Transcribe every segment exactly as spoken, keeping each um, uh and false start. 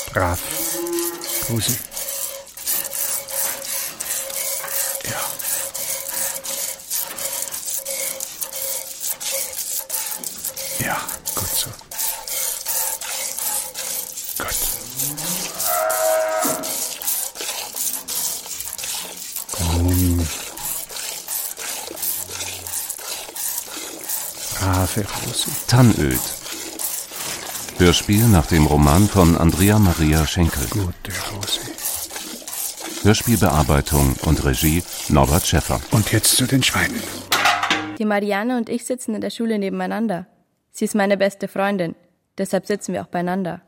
Brav. Rosi. Ja. Ja, gut so. Gut. Komm. Brave Rosi. Tannöd. Hörspiel nach dem Roman von Andrea Maria Schenkel. Gute Rosi. Hörspielbearbeitung und Regie Norbert Schäffer. Und jetzt zu den Schweinen. Die Marianne und ich sitzen in der Schule nebeneinander. Sie ist meine beste Freundin, deshalb sitzen wir auch beieinander.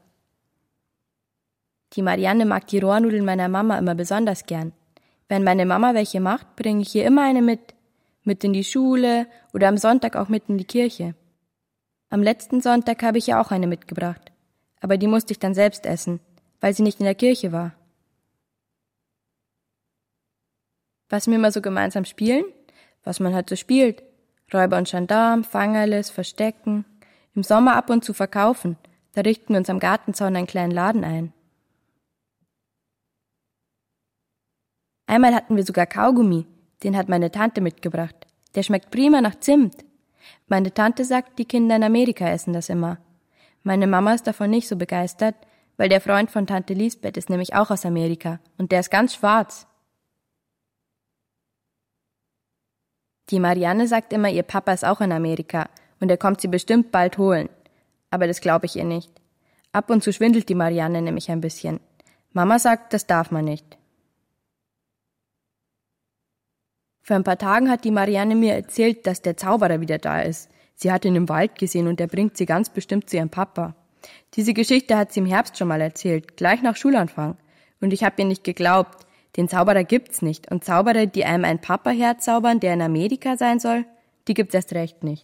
Die Marianne mag die Rohrnudeln meiner Mama immer besonders gern. Wenn meine Mama welche macht, bringe ich ihr immer eine mit. Mit in die Schule oder am Sonntag auch mit in die Kirche. Am letzten Sonntag habe ich ihr auch eine mitgebracht. Aber die musste ich dann selbst essen, weil sie nicht in der Kirche war. Was wir immer so gemeinsam spielen? Was man halt so spielt. Räuber und Gendarm, Fangerlis, Verstecken. Im Sommer ab und zu verkaufen. Da richten wir uns am Gartenzaun einen kleinen Laden ein. Einmal hatten wir sogar Kaugummi. Den hat meine Tante mitgebracht. Der schmeckt prima nach Zimt. Meine Tante sagt, die Kinder in Amerika essen das immer. Meine Mama ist davon nicht so begeistert, weil der Freund von Tante Lisbeth ist nämlich auch aus Amerika und der ist ganz schwarz. Die Marianne sagt immer, ihr Papa ist auch in Amerika und er kommt sie bestimmt bald holen. Aber das glaube ich ihr nicht. Ab und zu schwindelt die Marianne nämlich ein bisschen. Mama sagt, das darf man nicht. Vor ein paar Tagen hat die Marianne mir erzählt, dass der Zauberer wieder da ist. Sie hat ihn im Wald gesehen und er bringt sie ganz bestimmt zu ihrem Papa. Diese Geschichte hat sie im Herbst schon mal erzählt, gleich nach Schulanfang. Und ich habe ihr nicht geglaubt. Den Zauberer gibt's nicht. Und Zauberer, die einem ein Papa herzaubern, der in Amerika sein soll, die gibt's erst recht nicht.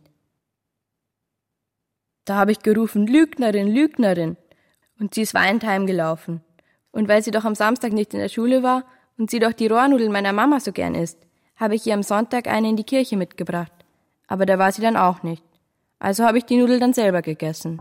Da habe ich gerufen, Lügnerin, Lügnerin. Und sie ist weinend heimgelaufen. Und weil sie doch am Samstag nicht in der Schule war und sie doch die Rohrnudeln meiner Mama so gern isst, habe ich ihr am Sonntag eine in die Kirche mitgebracht. Aber da war sie dann auch nicht. Also habe ich die Nudel dann selber gegessen.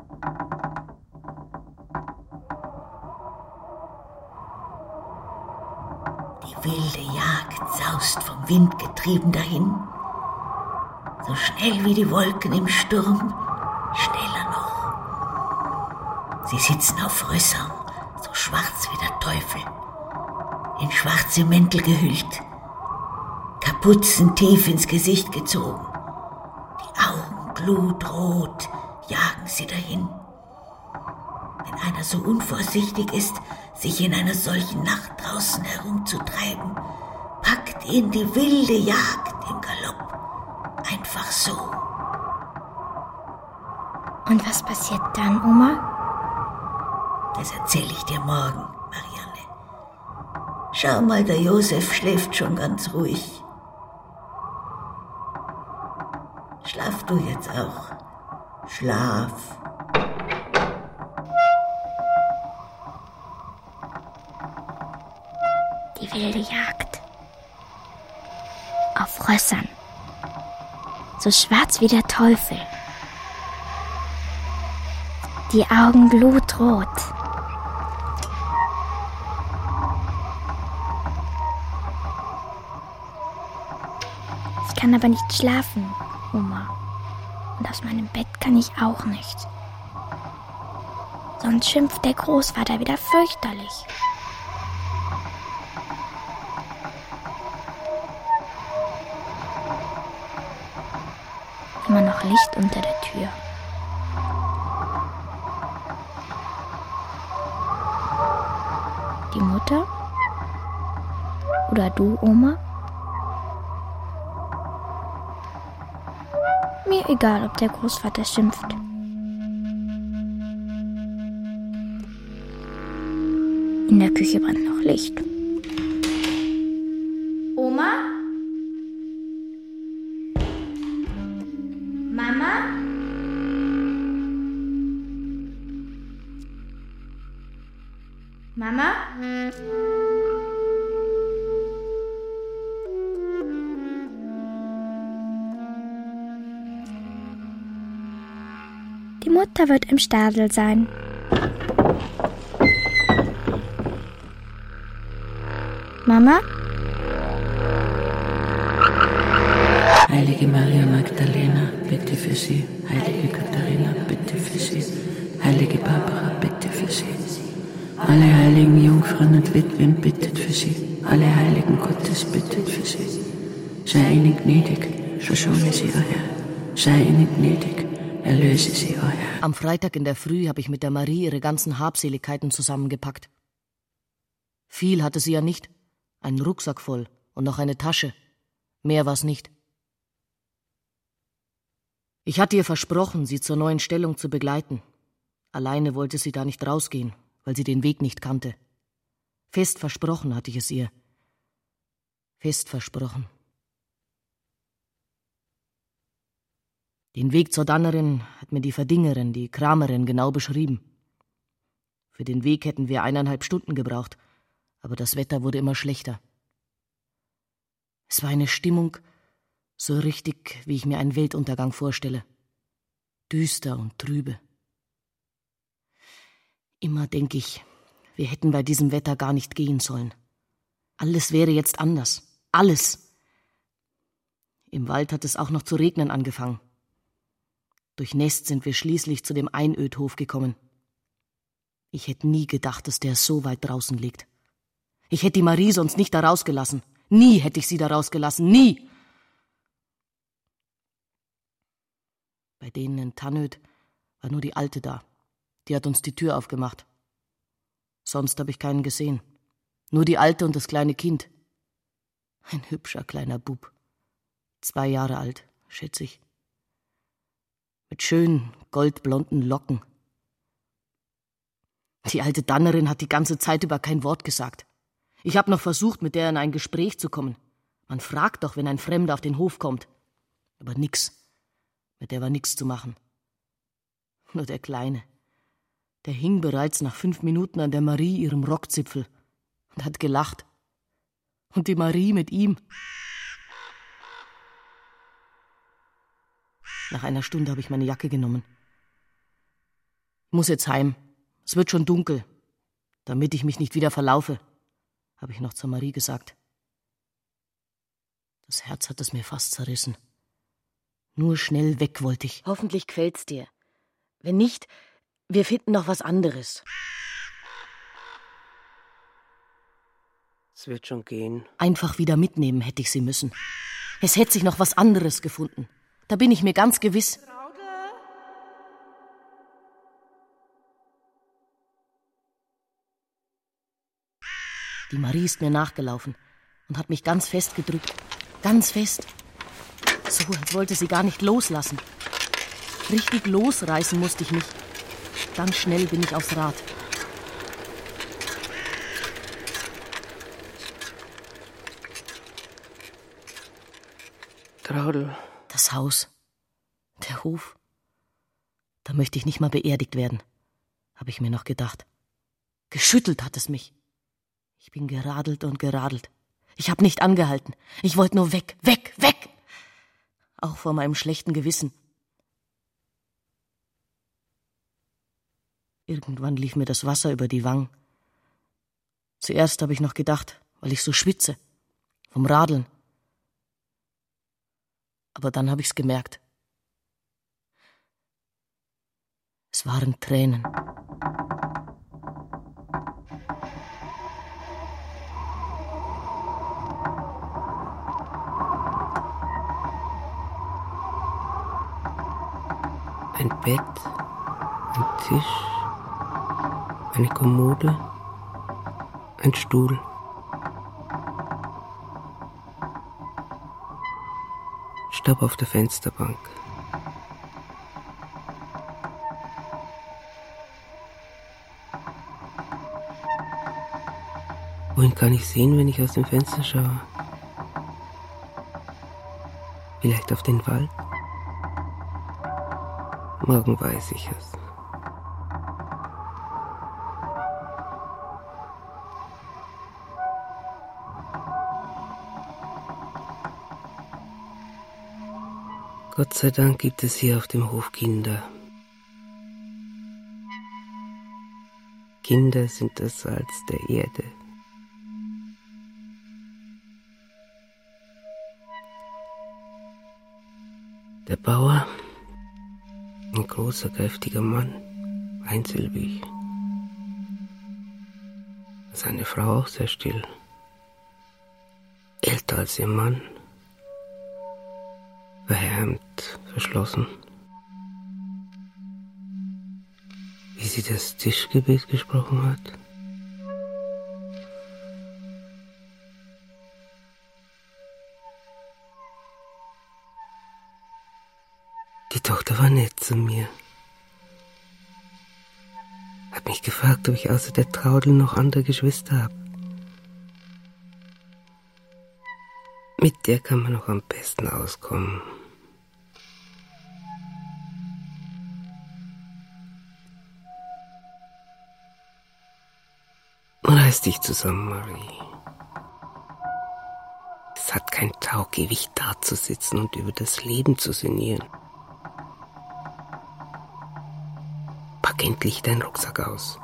Die wilde Jagd saust vom Wind getrieben dahin. So schnell wie die Wolken im Sturm, schneller noch. Sie sitzen auf Rössern, so schwarz wie der Teufel, in schwarze Mäntel gehüllt, Kapuzen tief ins Gesicht gezogen. Die Augen glutrot jagen sie dahin. Wenn einer so unvorsichtig ist, sich in einer solchen Nacht draußen herumzutreiben, packt ihn die wilde Jagd im Galopp. Einfach so. Und was passiert dann, Oma? Das erzähle ich dir morgen, Marianne. Schau mal, der Josef schläft schon ganz ruhig. Schlaf du jetzt auch. Schlaf. Die wilde Jagd. Auf Rössern. So schwarz wie der Teufel. Die Augen blutrot. Ich kann aber nicht schlafen, Oma. Und aus meinem Bett kann ich auch nicht. Sonst schimpft der Großvater wieder fürchterlich. Immer noch Licht unter der Tür. Die Mutter? Oder du, Oma? Mir egal, ob der Großvater schimpft. In der Küche brennt noch Licht. Oma? Mama? Mama? Die Mutter wird im Stadel sein. Mama? Heilige Maria Magdalena, bitte für sie. Heilige Katharina, bitte für sie. Heilige Barbara, bitte für sie. Alle heiligen Jungfrauen und Witwen, bittet für sie. Alle Heiligen Gottes, bittet für sie. Sei ihnen gnädig, verschone sie, o Herr. Sei ihnen gnädig, erlöse sie, o Herr. Am Freitag in der Früh habe ich mit der Marie ihre ganzen Habseligkeiten zusammengepackt. Viel hatte sie ja nicht. Einen Rucksack voll und noch eine Tasche. Mehr war's nicht. Ich hatte ihr versprochen, sie zur neuen Stellung zu begleiten. Alleine wollte sie da nicht rausgehen, weil sie den Weg nicht kannte. Fest versprochen hatte ich es ihr. Fest versprochen. Den Weg zur Dannerin hat mir die Verdingerin, die Kramerin, genau beschrieben. Für den Weg hätten wir eineinhalb Stunden gebraucht, aber das Wetter wurde immer schlechter. Es war eine Stimmung, so richtig, wie ich mir einen Weltuntergang vorstelle. Düster und trübe. Immer denke ich, wir hätten bei diesem Wetter gar nicht gehen sollen. Alles wäre jetzt anders. Alles. Im Wald hat es auch noch zu regnen angefangen. Durchnässt sind wir schließlich zu dem Einödhof gekommen. Ich hätte nie gedacht, dass der so weit draußen liegt. Ich hätte die Marie sonst nicht da rausgelassen. Nie hätte ich sie da rausgelassen. Nie! Bei denen in Tannöd war nur die Alte da. Die hat uns die Tür aufgemacht. Sonst habe ich keinen gesehen. Nur die Alte und das kleine Kind. Ein hübscher kleiner Bub. Zwei Jahre alt, schätze ich. Mit schönen, goldblonden Locken. Die alte Dannerin hat die ganze Zeit über kein Wort gesagt. Ich habe noch versucht, mit der in ein Gespräch zu kommen. Man fragt doch, wenn ein Fremder auf den Hof kommt. Aber nix. Mit der war nix zu machen. Nur der Kleine. Der hing bereits nach fünf Minuten an der Marie ihrem Rockzipfel und hat gelacht. Und die Marie mit ihm. Nach einer Stunde habe ich meine Jacke genommen. Ich muss jetzt heim. Es wird schon dunkel. Damit ich mich nicht wieder verlaufe, habe ich noch zur Marie gesagt. Das Herz hat es mir fast zerrissen. Nur schnell weg wollte ich. Hoffentlich quält's dir. Wenn nicht, wir finden noch was anderes. Es wird schon gehen. Einfach wieder mitnehmen hätte ich sie müssen. Es hätte sich noch was anderes gefunden. Da bin ich mir ganz gewiss. Die Marie ist mir nachgelaufen und hat mich ganz fest gedrückt. Ganz fest. So, als wollte sie gar nicht loslassen. Richtig losreißen musste ich mich. Ganz schnell bin ich aufs Rad. Traudl. Das Haus. Der Hof. Da möchte ich nicht mal beerdigt werden, habe ich mir noch gedacht. Geschüttelt hat es mich. Ich bin geradelt und geradelt. Ich habe nicht angehalten. Ich wollte nur weg, weg, weg. Auch vor meinem schlechten Gewissen. Irgendwann lief mir das Wasser über die Wangen. Zuerst habe ich noch gedacht, weil ich so schwitze, vom Radeln. Aber dann habe ich's gemerkt. Es waren Tränen. Ein Bett, ein Tisch, eine Kommode, ein Stuhl. Staub auf der Fensterbank. Wohin kann ich sehen, wenn ich aus dem Fenster schaue? Vielleicht auf den Wald? Morgen weiß ich es. Gott sei Dank gibt es hier auf dem Hof Kinder. Kinder sind das Salz der Erde. Der Bauer, ein großer, kräftiger Mann, einsilbig. Seine Frau auch sehr still. Älter als ihr Mann. Verhärmt, verschlossen. Wie sie das Tischgebet gesprochen hat. Die Tochter war nett zu mir. Hat mich gefragt, ob ich außer der Traudel noch andere Geschwister habe. Mit der kann man noch am besten auskommen. Reiß dich zusammen, Marie. Es hat kein Taug, ewig dazusitzen und über das Leben zu sinnieren. Pack endlich deinen Rucksack aus.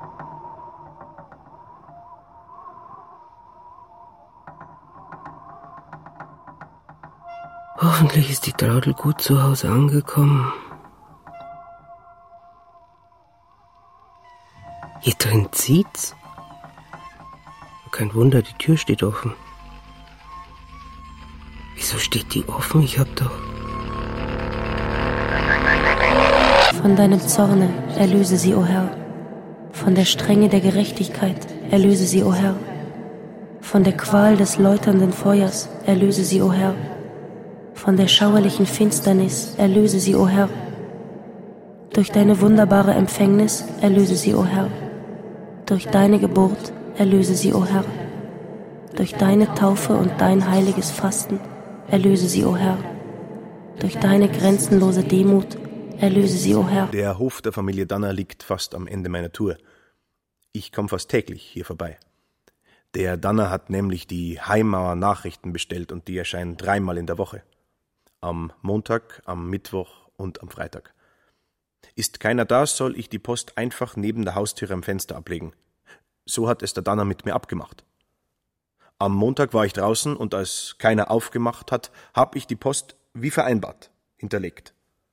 Hoffentlich ist die Traudel gut zu Hause angekommen. Hier drin zieht's. Kein Wunder, die Tür steht offen. Wieso steht die offen? Ich hab doch... Von deinem Zorne erlöse sie, o Herr. Von der Strenge der Gerechtigkeit erlöse sie, o Herr. Von der Qual des läuternden Feuers erlöse sie, o Herr. Von der schauerlichen Finsternis erlöse sie, o Herr. Durch deine wunderbare Empfängnis erlöse sie, o Herr. Durch deine Geburt erlöse sie, o Herr. Durch deine Taufe und dein heiliges Fasten erlöse sie, o Herr. Durch deine grenzenlose Demut erlöse sie, o Herr. Der Hof der Familie Danner liegt fast am Ende meiner Tour. Ich komme fast täglich hier vorbei. Der Danner hat nämlich die Heimauer Nachrichten bestellt und die erscheinen dreimal in der Woche. Am Montag, am Mittwoch und am Freitag. Ist keiner da, soll ich die Post einfach neben der Haustüre am Fenster ablegen. So hat es der Danner mit mir abgemacht. Am Montag war ich draußen und als keiner aufgemacht hat, habe ich die Post wie vereinbart hinterlegt.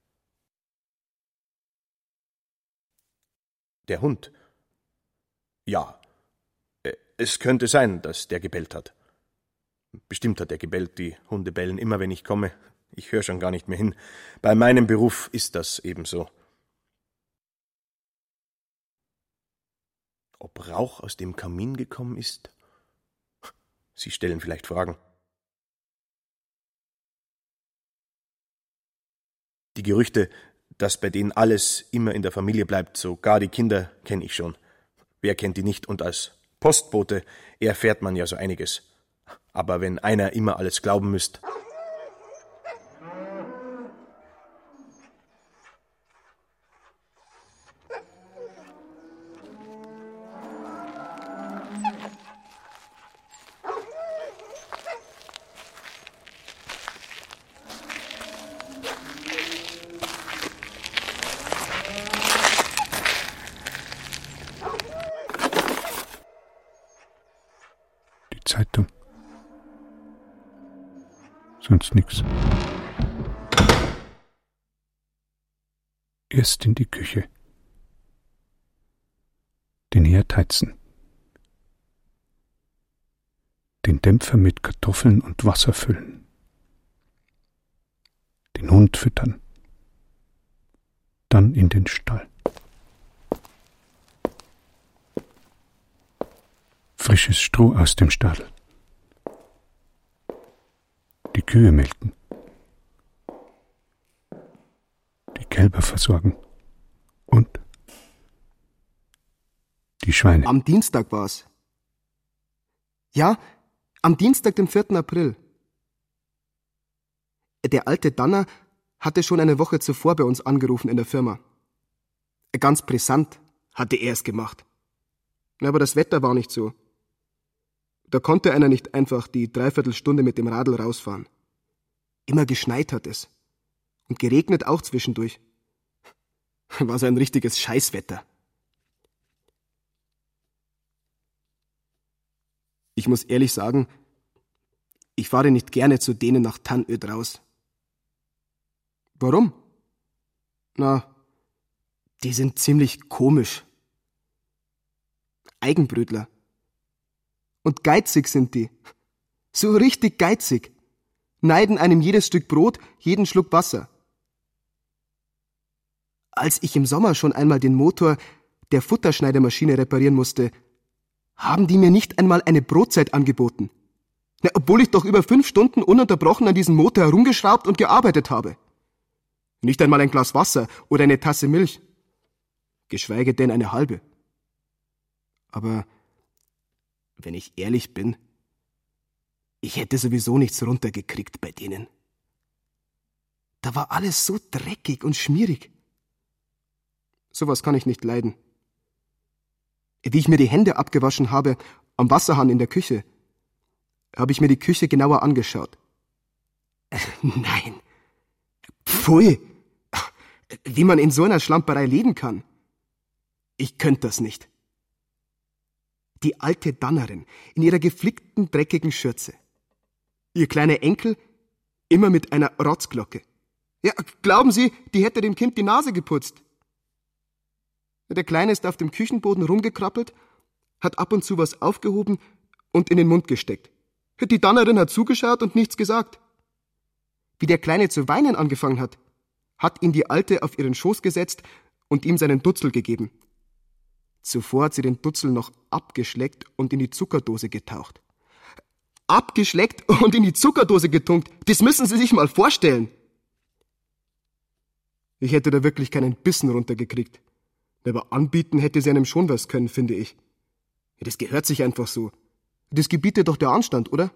Der Hund? Ja, es könnte sein, dass der gebellt hat. Bestimmt hat er gebellt, die Hunde bellen immer, wenn ich komme. Ich höre schon gar nicht mehr hin. Bei meinem Beruf ist das ebenso. Ob Rauch aus dem Kamin gekommen ist? Sie stellen vielleicht Fragen. Die Gerüchte, dass bei denen alles immer in der Familie bleibt, sogar die Kinder, kenne ich schon. Wer kennt die nicht? Und als Postbote erfährt man ja so einiges. Aber wenn einer immer alles glauben müsste... Zeitung. Sonst nix. Erst in die Küche. Den Herd heizen. Den Dämpfer mit Kartoffeln und Wasser füllen. Den Hund füttern. Dann in den Stall. Frisches Stroh aus dem Stadel. Die Kühe melken. Die Kälber versorgen. Und die Schweine. Am Dienstag war's. Ja, am Dienstag, dem vierten April. Der alte Danner hatte schon eine Woche zuvor bei uns angerufen in der Firma. Ganz brisant hatte er es gemacht. Aber das Wetter war nicht so. Da konnte einer nicht einfach die Dreiviertelstunde mit dem Radl rausfahren. Immer geschneit hat es. Und geregnet auch zwischendurch. War so ein richtiges Scheißwetter. Ich muss ehrlich sagen, ich fahre nicht gerne zu denen nach Tannöd raus. Warum? Na, die sind ziemlich komisch. Eigenbrötler. Und geizig sind die. So richtig geizig. Neiden einem jedes Stück Brot, jeden Schluck Wasser. Als ich im Sommer schon einmal den Motor der Futterschneidemaschine reparieren musste, haben die mir nicht einmal eine Brotzeit angeboten. Na, obwohl ich doch über fünf Stunden ununterbrochen an diesem Motor herumgeschraubt und gearbeitet habe. Nicht einmal ein Glas Wasser oder eine Tasse Milch. Geschweige denn eine halbe. Aber wenn ich ehrlich bin, ich hätte sowieso nichts runtergekriegt bei denen. Da war alles so dreckig und schmierig. Sowas kann ich nicht leiden. Wie ich mir die Hände abgewaschen habe am Wasserhahn in der Küche, habe ich mir die Küche genauer angeschaut. Äh, nein. Pfui. Wie man in so einer Schlamperei leben kann. Ich könnte das nicht. Die alte Dannerin in ihrer geflickten, dreckigen Schürze. Ihr kleiner Enkel immer mit einer Rotzglocke. Ja, glauben Sie, die hätte dem Kind die Nase geputzt? Der Kleine ist auf dem Küchenboden rumgekrabbelt, hat ab und zu was aufgehoben und in den Mund gesteckt. Die Dannerin hat zugeschaut und nichts gesagt. Wie der Kleine zu weinen angefangen hat, hat ihn die Alte auf ihren Schoß gesetzt und ihm seinen Dutzel gegeben. Zuvor hat sie den Dutzel noch abgeschleckt und in die Zuckerdose getaucht. Abgeschleckt und in die Zuckerdose getunkt, das müssen Sie sich mal vorstellen. Ich hätte da wirklich keinen Bissen runtergekriegt. Aber anbieten hätte sie einem schon was können, finde ich. Das gehört sich einfach so. Das gebietet doch der Anstand, oder?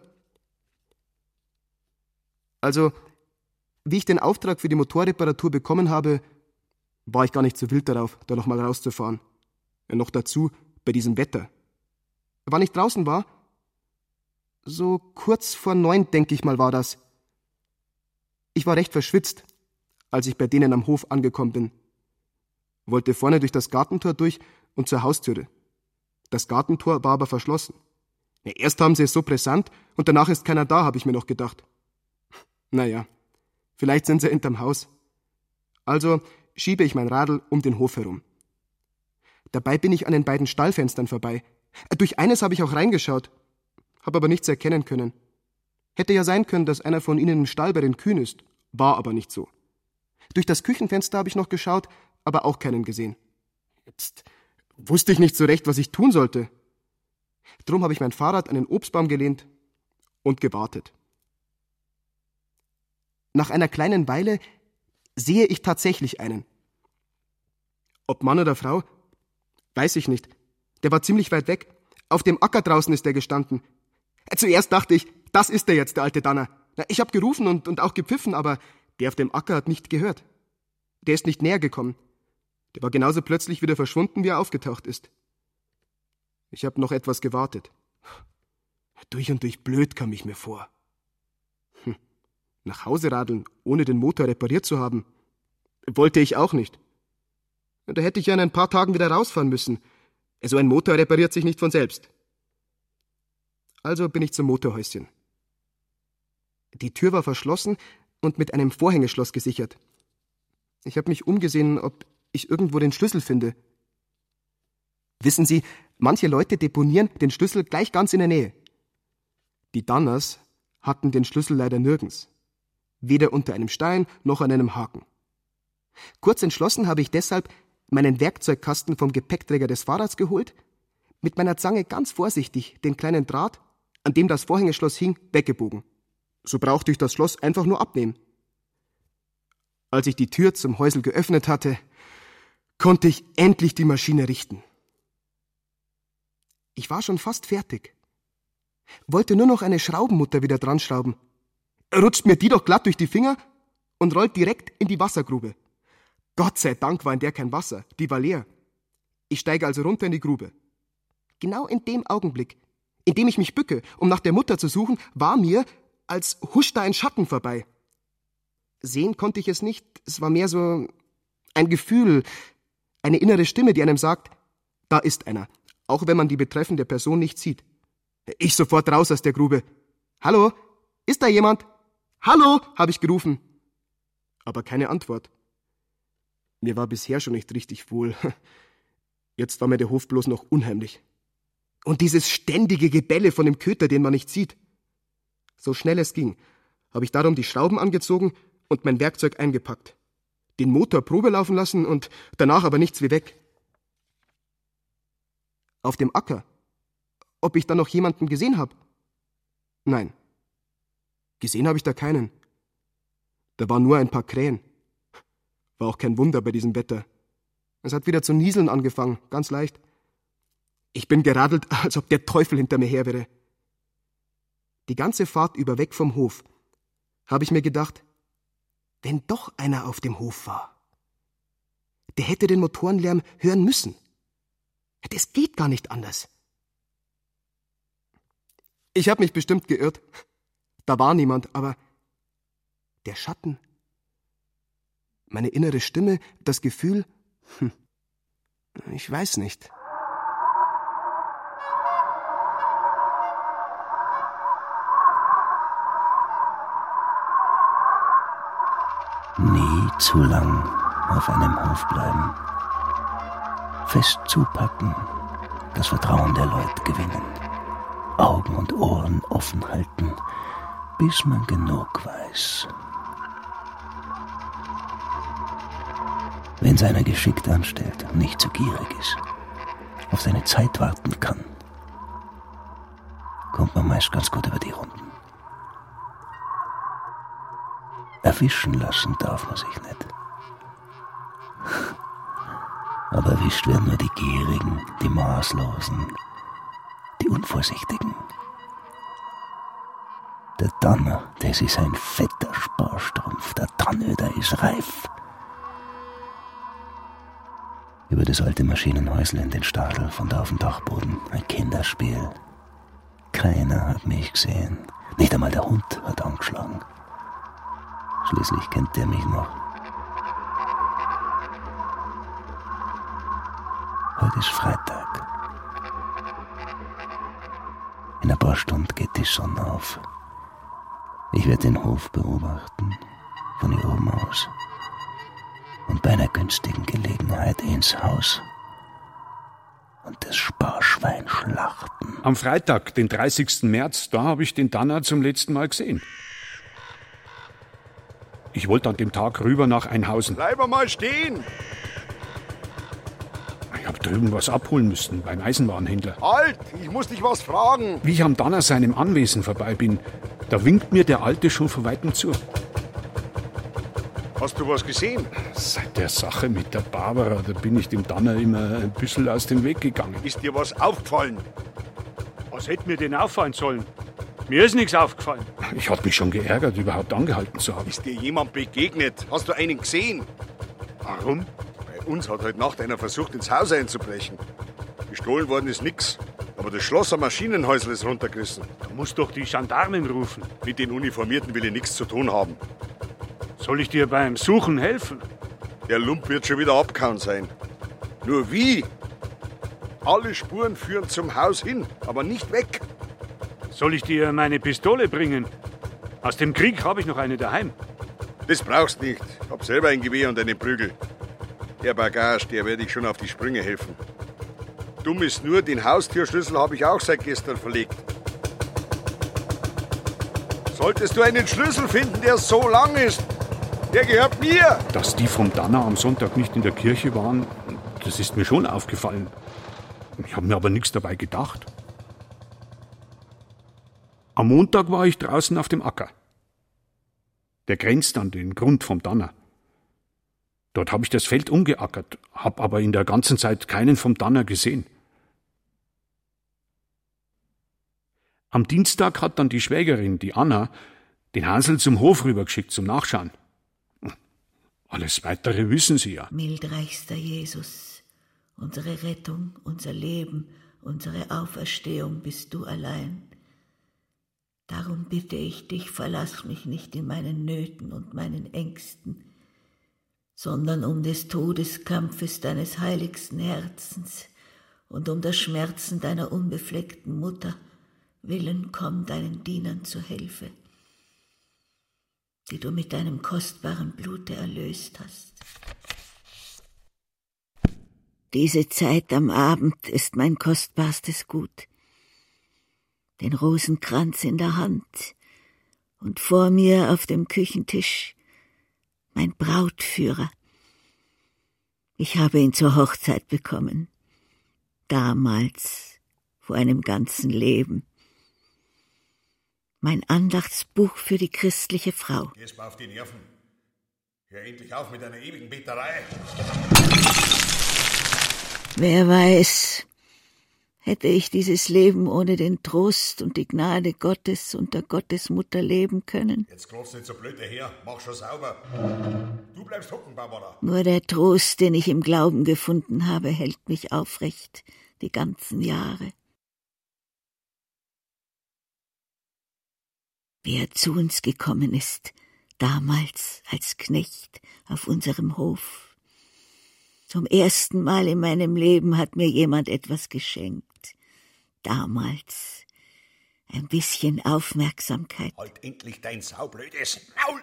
Also, wie ich den Auftrag für die Motorreparatur bekommen habe, war ich gar nicht so wild darauf, da noch mal rauszufahren. Ja, noch dazu bei diesem Wetter. Wann ich draußen war, so kurz vor neun, denke ich mal, war das. Ich war recht verschwitzt, als ich bei denen am Hof angekommen bin. Wollte vorne durch das Gartentor durch und zur Haustüre. Das Gartentor war aber verschlossen. Ja, erst haben sie es so brisant und danach ist keiner da, habe ich mir noch gedacht. Naja, vielleicht sind sie hinterm Haus. Also schiebe ich mein Radl um den Hof herum. Dabei bin ich an den beiden Stallfenstern vorbei. Durch eines habe ich auch reingeschaut, habe aber nichts erkennen können. Hätte ja sein können, dass einer von ihnen im Stall bei den Kühen ist, war aber nicht so. Durch das Küchenfenster habe ich noch geschaut, aber auch keinen gesehen. Jetzt wusste ich nicht so recht, was ich tun sollte. Drum habe ich mein Fahrrad an den Obstbaum gelehnt und gewartet. Nach einer kleinen Weile sehe ich tatsächlich einen. Ob Mann oder Frau, weiß ich nicht. Der war ziemlich weit weg. Auf dem Acker draußen ist er gestanden. Zuerst dachte ich, das ist er jetzt, der alte Danner. Ich habe gerufen und, und auch gepfiffen, aber der auf dem Acker hat nicht gehört. Der ist nicht näher gekommen. Der war genauso plötzlich wieder verschwunden, wie er aufgetaucht ist. Ich habe noch etwas gewartet. Durch und durch blöd kam ich mir vor. Hm. Nach Hause radeln, ohne den Motor repariert zu haben, wollte ich auch nicht. Da hätte ich ja in ein paar Tagen wieder rausfahren müssen. So ein Motor repariert sich nicht von selbst. Also bin ich zum Motorhäuschen. Die Tür war verschlossen und mit einem Vorhängeschloss gesichert. Ich habe mich umgesehen, ob ich irgendwo den Schlüssel finde. Wissen Sie, manche Leute deponieren den Schlüssel gleich ganz in der Nähe. Die Danners hatten den Schlüssel leider nirgends. Weder unter einem Stein noch an einem Haken. Kurz entschlossen habe ich deshalb meinen Werkzeugkasten vom Gepäckträger des Fahrrads geholt, mit meiner Zange ganz vorsichtig den kleinen Draht, an dem das Vorhängeschloss hing, weggebogen. So brauchte ich das Schloss einfach nur abnehmen. Als ich die Tür zum Häusl geöffnet hatte, konnte ich endlich die Maschine richten. Ich war schon fast fertig. Wollte nur noch eine Schraubenmutter wieder dran schrauben. Rutscht mir die doch glatt durch die Finger und rollt direkt in die Wassergrube. Gott sei Dank war in der kein Wasser, die war leer. Ich steige also runter in die Grube. Genau in dem Augenblick, in dem ich mich bücke, um nach der Mutter zu suchen, war mir, als huschte ein Schatten vorbei. Sehen konnte ich es nicht, es war mehr so ein Gefühl, eine innere Stimme, die einem sagt, da ist einer, auch wenn man die betreffende Person nicht sieht. Ich sofort raus aus der Grube. Hallo, ist da jemand? Hallo, habe ich gerufen. aber keine Antwort. Mir war bisher schon nicht richtig wohl. Jetzt war mir der Hof bloß noch unheimlich. Und dieses ständige Gebelle von dem Köter, den man nicht sieht. So schnell es ging, habe ich darum die Schrauben angezogen und mein Werkzeug eingepackt. Den Motor Probe laufen lassen und danach aber nichts wie weg. Auf dem Acker. Ob ich da noch jemanden gesehen habe? Nein. Gesehen habe ich da keinen. Da waren nur ein paar Krähen. War auch kein Wunder bei diesem Wetter. Es hat wieder zu nieseln angefangen, ganz leicht. Ich bin geradelt, als ob der Teufel hinter mir her wäre. Die ganze Fahrt über weg vom Hof habe ich mir gedacht, wenn doch einer auf dem Hof war, der hätte den Motorenlärm hören müssen. Das geht gar nicht anders. Ich habe mich bestimmt geirrt. Da war niemand, aber der Schatten, meine innere Stimme, das Gefühl, hm, ich weiß nicht. Nie zu lang auf einem Hof bleiben. Fest zupacken, das Vertrauen der Leute gewinnen. Augen und Ohren offen halten, bis man genug weiß. Wenn es einer geschickt anstellt und nicht zu gierig ist, auf seine Zeit warten kann, kommt man meist ganz gut über die Runden. Erwischen lassen darf man sich nicht. Aber erwischt werden nur die Gierigen, die Maßlosen, die Unvorsichtigen. Der Danner, das ist ein fetter Sparstrumpf, der Tannöder ist reif. Über das alte Maschinenhäusle in den Stadel von da auf dem Dachboden, ein Kinderspiel. Keiner hat mich gesehen, nicht einmal der Hund hat angeschlagen. Schließlich kennt der mich noch. Heute ist Freitag. In ein paar Stunden geht die Sonne auf. Ich werde den Hof beobachten, von hier oben aus. Und bei einer günstigen Gelegenheit ins Haus und das Sparschwein schlachten. Am Freitag, den dreißigsten März, da habe ich den Danner zum letzten Mal gesehen. Ich wollte an dem Tag rüber nach Einhausen. Bleib mal stehen! Ich habe drüben was abholen müssen, beim Eisenwarenhändler. Halt, ich muss dich was fragen. Wie ich am Danner seinem Anwesen vorbei bin, da winkt mir der Alte schon von Weitem zu. Hast du was gesehen? Seit der Sache mit der Barbara, da bin ich dem Danner immer ein bisschen aus dem Weg gegangen. Ist dir was aufgefallen? Was hätte mir denn auffallen sollen? Mir ist nichts aufgefallen. Ich habe mich schon geärgert, überhaupt angehalten zu haben. Ist dir jemand begegnet? Hast du einen gesehen? Warum? Bei uns hat heute Nacht einer versucht, ins Haus einzubrechen. Gestohlen worden ist nix. Aber das Schloss am Maschinenhäusl ist runtergerissen. Da musst doch die Gendarmen rufen. Mit den Uniformierten will ich nichts zu tun haben. Soll ich dir beim Suchen helfen? Der Lump wird schon wieder abgehauen sein. Nur wie? Alle Spuren führen zum Haus hin, aber nicht weg. Soll ich dir meine Pistole bringen? Aus dem Krieg habe ich noch eine daheim. Das brauchst nicht. Ich hab selber ein Gewehr und eine Prügel. Der Bagage, der werde ich schon auf die Sprünge helfen. Dumm ist nur, den Haustürschlüssel habe ich auch seit gestern verlegt. Solltest du einen Schlüssel finden, der so lang ist, der gehört mir. Dass die vom Danner am Sonntag nicht in der Kirche waren, das ist mir schon aufgefallen. Ich habe mir aber nichts dabei gedacht. Am Montag war ich draußen auf dem Acker. Der grenzt an den Grund vom Danner. Dort habe ich das Feld umgeackert, habe aber in der ganzen Zeit keinen vom Danner gesehen. Am Dienstag hat dann die Schwägerin, die Anna, den Hansel zum Hof rübergeschickt zum Nachschauen. Alles Weitere wissen Sie ja. Mildreichster Jesus, unsere Rettung, unser Leben, unsere Auferstehung bist du allein. Darum bitte ich dich, verlass mich nicht in meinen Nöten und meinen Ängsten, sondern um des Todeskampfes deines heiligsten Herzens und um das Schmerzen deiner unbefleckten Mutter willen, komm deinen Dienern zu Hilfe. die du mit deinem kostbaren Blute erlöst hast. Diese Zeit am Abend ist mein kostbarstes Gut. Den Rosenkranz in der Hand und vor mir auf dem Küchentisch mein Brautführer. Ich habe ihn zur Hochzeit bekommen, damals, vor einem ganzen Leben. Mein Andachtsbuch für die christliche Frau. Gehst mir auf die Nerven. Hör endlich auf mit deiner ewigen Beterei. Wer weiß, hätte ich dieses Leben ohne den Trost und die Gnade Gottes und der Gottesmutter leben können? Jetzt klopfst nicht so blöd daher, mach schon sauber. Du bleibst hocken, Barbara. Nur der Trost, den ich im Glauben gefunden habe, hält mich aufrecht die ganzen Jahre. Wie er zu uns gekommen ist, damals als Knecht auf unserem Hof. Zum ersten Mal in meinem Leben hat mir jemand etwas geschenkt. Damals. Ein bisschen Aufmerksamkeit. Halt endlich dein saublödes Maul!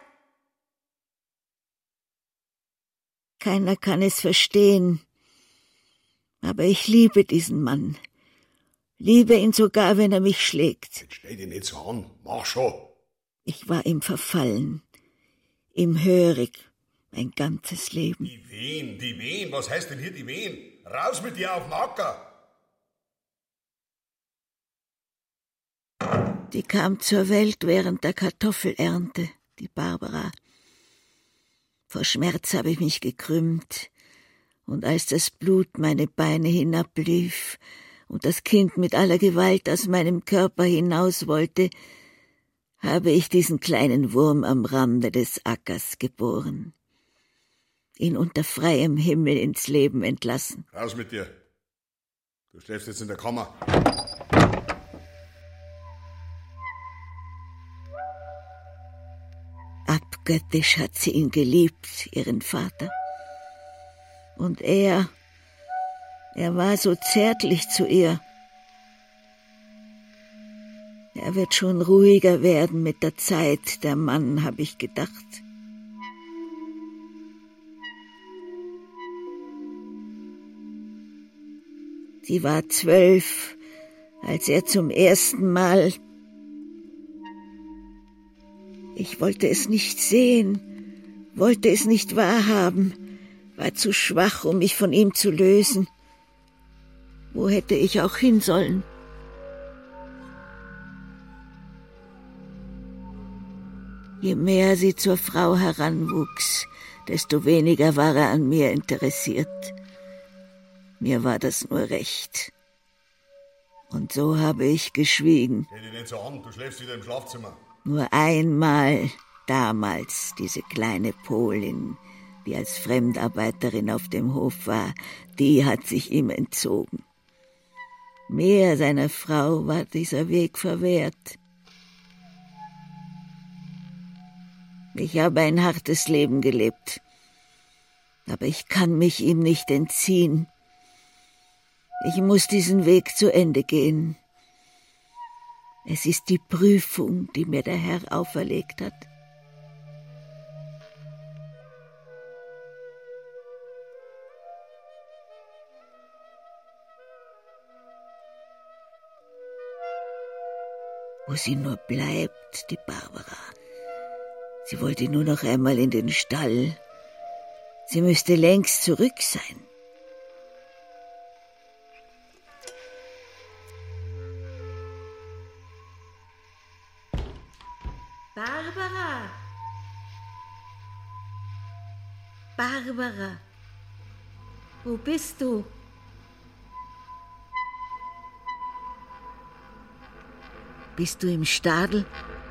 Keiner kann es verstehen. Aber ich liebe diesen Mann. Liebe ihn sogar, wenn er mich schlägt. Jetzt stell dich nicht so an. Mach schon. Ich war ihm verfallen. Ihm hörig. Mein ganzes Leben. Die Wehen, die Wehen, was heißt denn hier die Wehen? Raus mit dir auf den Acker! Die kam zur Welt während der Kartoffelernte, die Barbara. Vor Schmerz habe ich mich gekrümmt, und als das Blut meine Beine hinablief und das Kind mit aller Gewalt aus meinem Körper hinaus wollte, habe ich diesen kleinen Wurm am Rande des Ackers geboren. Ihn unter freiem Himmel ins Leben entlassen. Raus mit dir. Du schläfst jetzt in der Kammer. Abgöttisch hat sie ihn geliebt, ihren Vater. Und er, er war so zärtlich zu ihr. Er wird schon ruhiger werden mit der Zeit, der Mann, habe ich gedacht. Sie war zwölf, als er zum ersten Mal... Ich wollte es nicht sehen, wollte es nicht wahrhaben, war zu schwach, um mich von ihm zu lösen. Wo hätte ich auch hin sollen? Je mehr sie zur Frau heranwuchs, desto weniger war er an mir interessiert. Mir war das nur recht. Und so habe ich geschwiegen. Stell dich nicht so an, du schläfst wieder im Schlafzimmer. Nur einmal, damals, diese kleine Polin, die als Fremdarbeiterin auf dem Hof war, die hat sich ihm entzogen. Mehr seiner Frau war dieser Weg verwehrt. Ich habe ein hartes Leben gelebt, aber ich kann mich ihm nicht entziehen. Ich muss diesen Weg zu Ende gehen. Es ist die Prüfung, die mir der Herr auferlegt hat. Wo sie nur bleibt, die Barbara. Sie wollte nur noch einmal in den Stall. Sie müsste längst zurück sein. Barbara! Barbara! Wo bist du? Bist du im Stadel?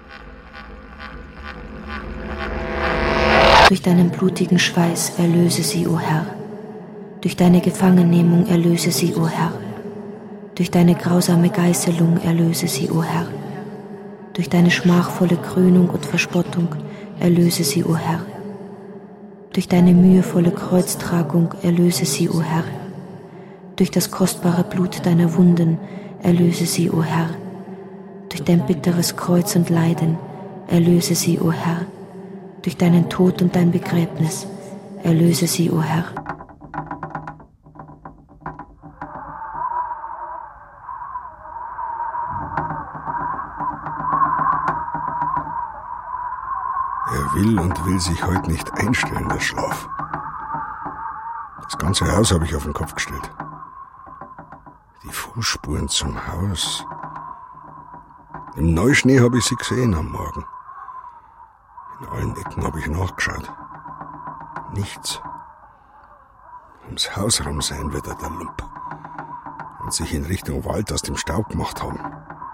Durch deinen blutigen Schweiß erlöse sie, o Herr. Durch deine Gefangennehmung erlöse sie, o Herr. Durch deine grausame Geißelung erlöse sie, o Herr. Durch deine schmachvolle Krönung und Verspottung erlöse sie, o Herr. Durch deine mühevolle Kreuztragung erlöse sie, o Herr. Durch das kostbare Blut deiner Wunden erlöse sie, o Herr. Durch dein bitteres Kreuz und Leiden erlöse sie, o Herr. durch deinen Tod und dein Begräbnis. Erlöse sie, o Herr. Er will und will sich heute nicht einstellen, der Schlaf. Das ganze Haus habe ich auf den Kopf gestellt. Die Fußspuren zum Haus. Im Neuschnee habe ich sie gesehen am Morgen. In allen Ecken habe ich nachgeschaut. Nichts. Ums Haus rum sein wird er der Lump. Und sich in Richtung Wald aus dem Staub gemacht haben.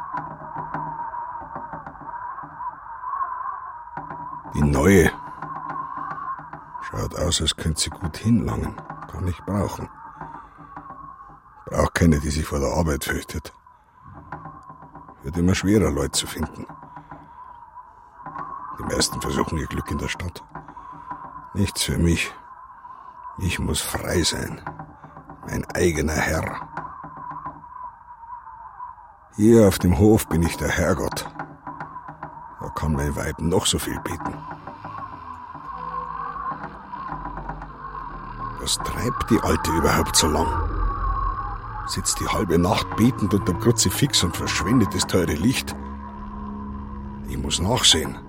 Die neue. Schaut aus, als könnte sie gut hinlangen. Kann ich brauchen. Braucht keine, die sich vor der Arbeit fürchtet. Wird immer schwerer, Leute zu finden. Die meisten versuchen ihr Glück in der Stadt. Nichts für mich. Ich muss frei sein. Mein eigener Herr. Hier auf dem Hof bin ich der Herrgott. Da kann mein Weib noch so viel beten. Was treibt die Alte überhaupt so lang? Sitzt die halbe Nacht betend unterm Kruzifix und verschwendet das teure Licht. Ich muss nachsehen.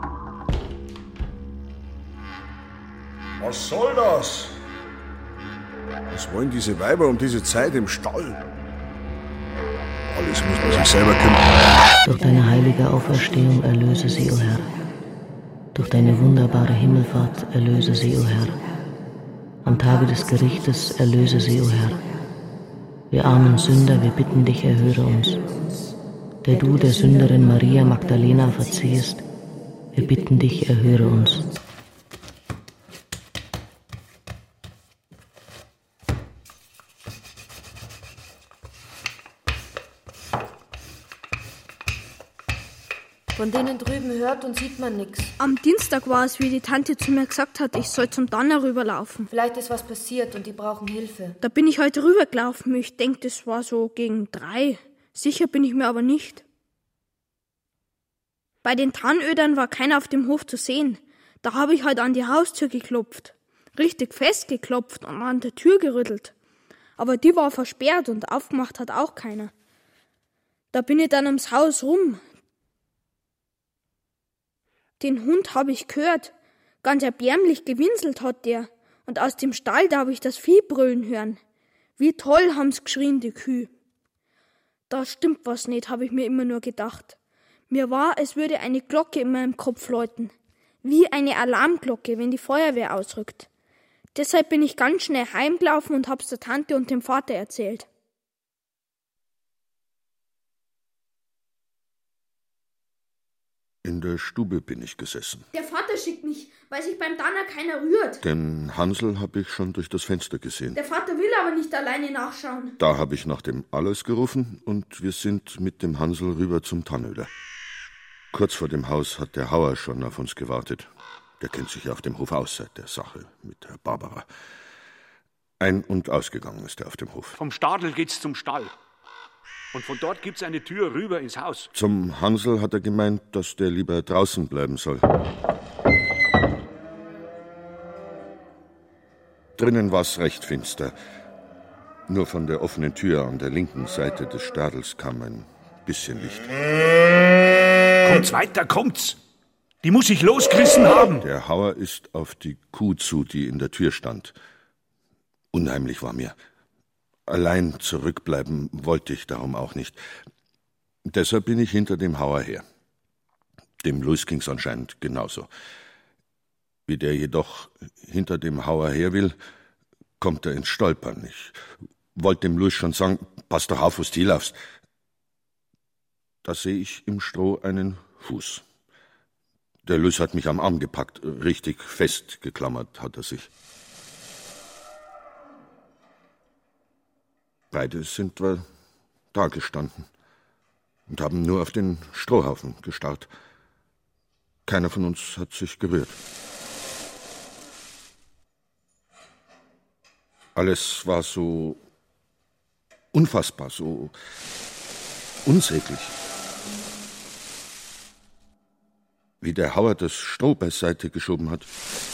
Was soll das? Was wollen diese Weiber um diese Zeit im Stall? Alles muss man sich selber kümmern. Durch deine heilige Auferstehung erlöse sie, o Herr. Durch deine wunderbare Himmelfahrt erlöse sie, o Herr. Am Tage des Gerichtes erlöse sie, o Herr. Wir armen Sünder, wir bitten dich, erhöre uns. Der du der Sünderin Maria Magdalena verziehst, wir bitten dich, erhöre uns. Von denen drüben hört und sieht man nichts. Am Dienstag war es, wie die Tante zu mir gesagt hat, ich soll zum Donner rüberlaufen. Vielleicht ist was passiert und die brauchen Hilfe. Da bin ich heute rübergelaufen. Ich denke, das war so gegen drei. Sicher bin ich mir aber nicht. Bei den Tannödern war keiner auf dem Hof zu sehen. Da habe ich halt an die Haustür geklopft. Richtig fest geklopft und an der Tür gerüttelt. Aber die war versperrt und aufgemacht hat auch keiner. Da bin ich dann ums Haus rum. Den Hund habe ich gehört. Ganz erbärmlich gewinselt hat der. Und aus dem Stall, da habe ich das Vieh brüllen hören. Wie toll haben's geschrien, die Kühe. Da stimmt was nicht, habe ich mir immer nur gedacht. Mir war, es würde eine Glocke in meinem Kopf läuten. Wie eine Alarmglocke, wenn die Feuerwehr ausrückt. Deshalb bin ich ganz schnell heimgelaufen und hab's der Tante und dem Vater erzählt. In der Stube bin ich gesessen. Der Vater schickt mich, weil sich beim Danner keiner rührt. Den Hansel habe ich schon durch das Fenster gesehen. Der Vater will aber nicht alleine nachschauen. Da habe ich nach dem Alois gerufen und wir sind mit dem Hansel rüber zum Tannöder. Kurz vor dem Haus hat der Hauer schon auf uns gewartet. Der kennt sich auf dem Hof aus seit der Sache mit der Barbara. Ein- und ausgegangen ist er auf dem Hof. Vom Stadel geht's zum Stall. Und von dort gibt's eine Tür rüber ins Haus. Zum Hansel hat er gemeint, dass der lieber draußen bleiben soll. Drinnen war's recht finster. Nur von der offenen Tür an der linken Seite des Stadels kam ein bisschen Licht. Kommt's weiter, kommt's! Die muss ich losgerissen haben! Der Hauer ist auf die Kuh zu, die in der Tür stand. Unheimlich war mir. Allein zurückbleiben wollte ich darum auch nicht. Deshalb bin ich hinter dem Hauer her. Dem Luis ging's anscheinend genauso. Wie der jedoch hinter dem Hauer her will, kommt er ins Stolpern. Ich wollte dem Luis schon sagen, pass doch auf, wo du laufst. Da sehe ich im Stroh einen Fuß. Der Luis hat mich am Arm gepackt, richtig festgeklammert hat er sich. Beide sind wir da gestanden und haben nur auf den Strohhaufen gestarrt. Keiner von uns hat sich gerührt. Alles war so unfassbar, so unsäglich. wie der Hauer das Stroh beiseite geschoben hat.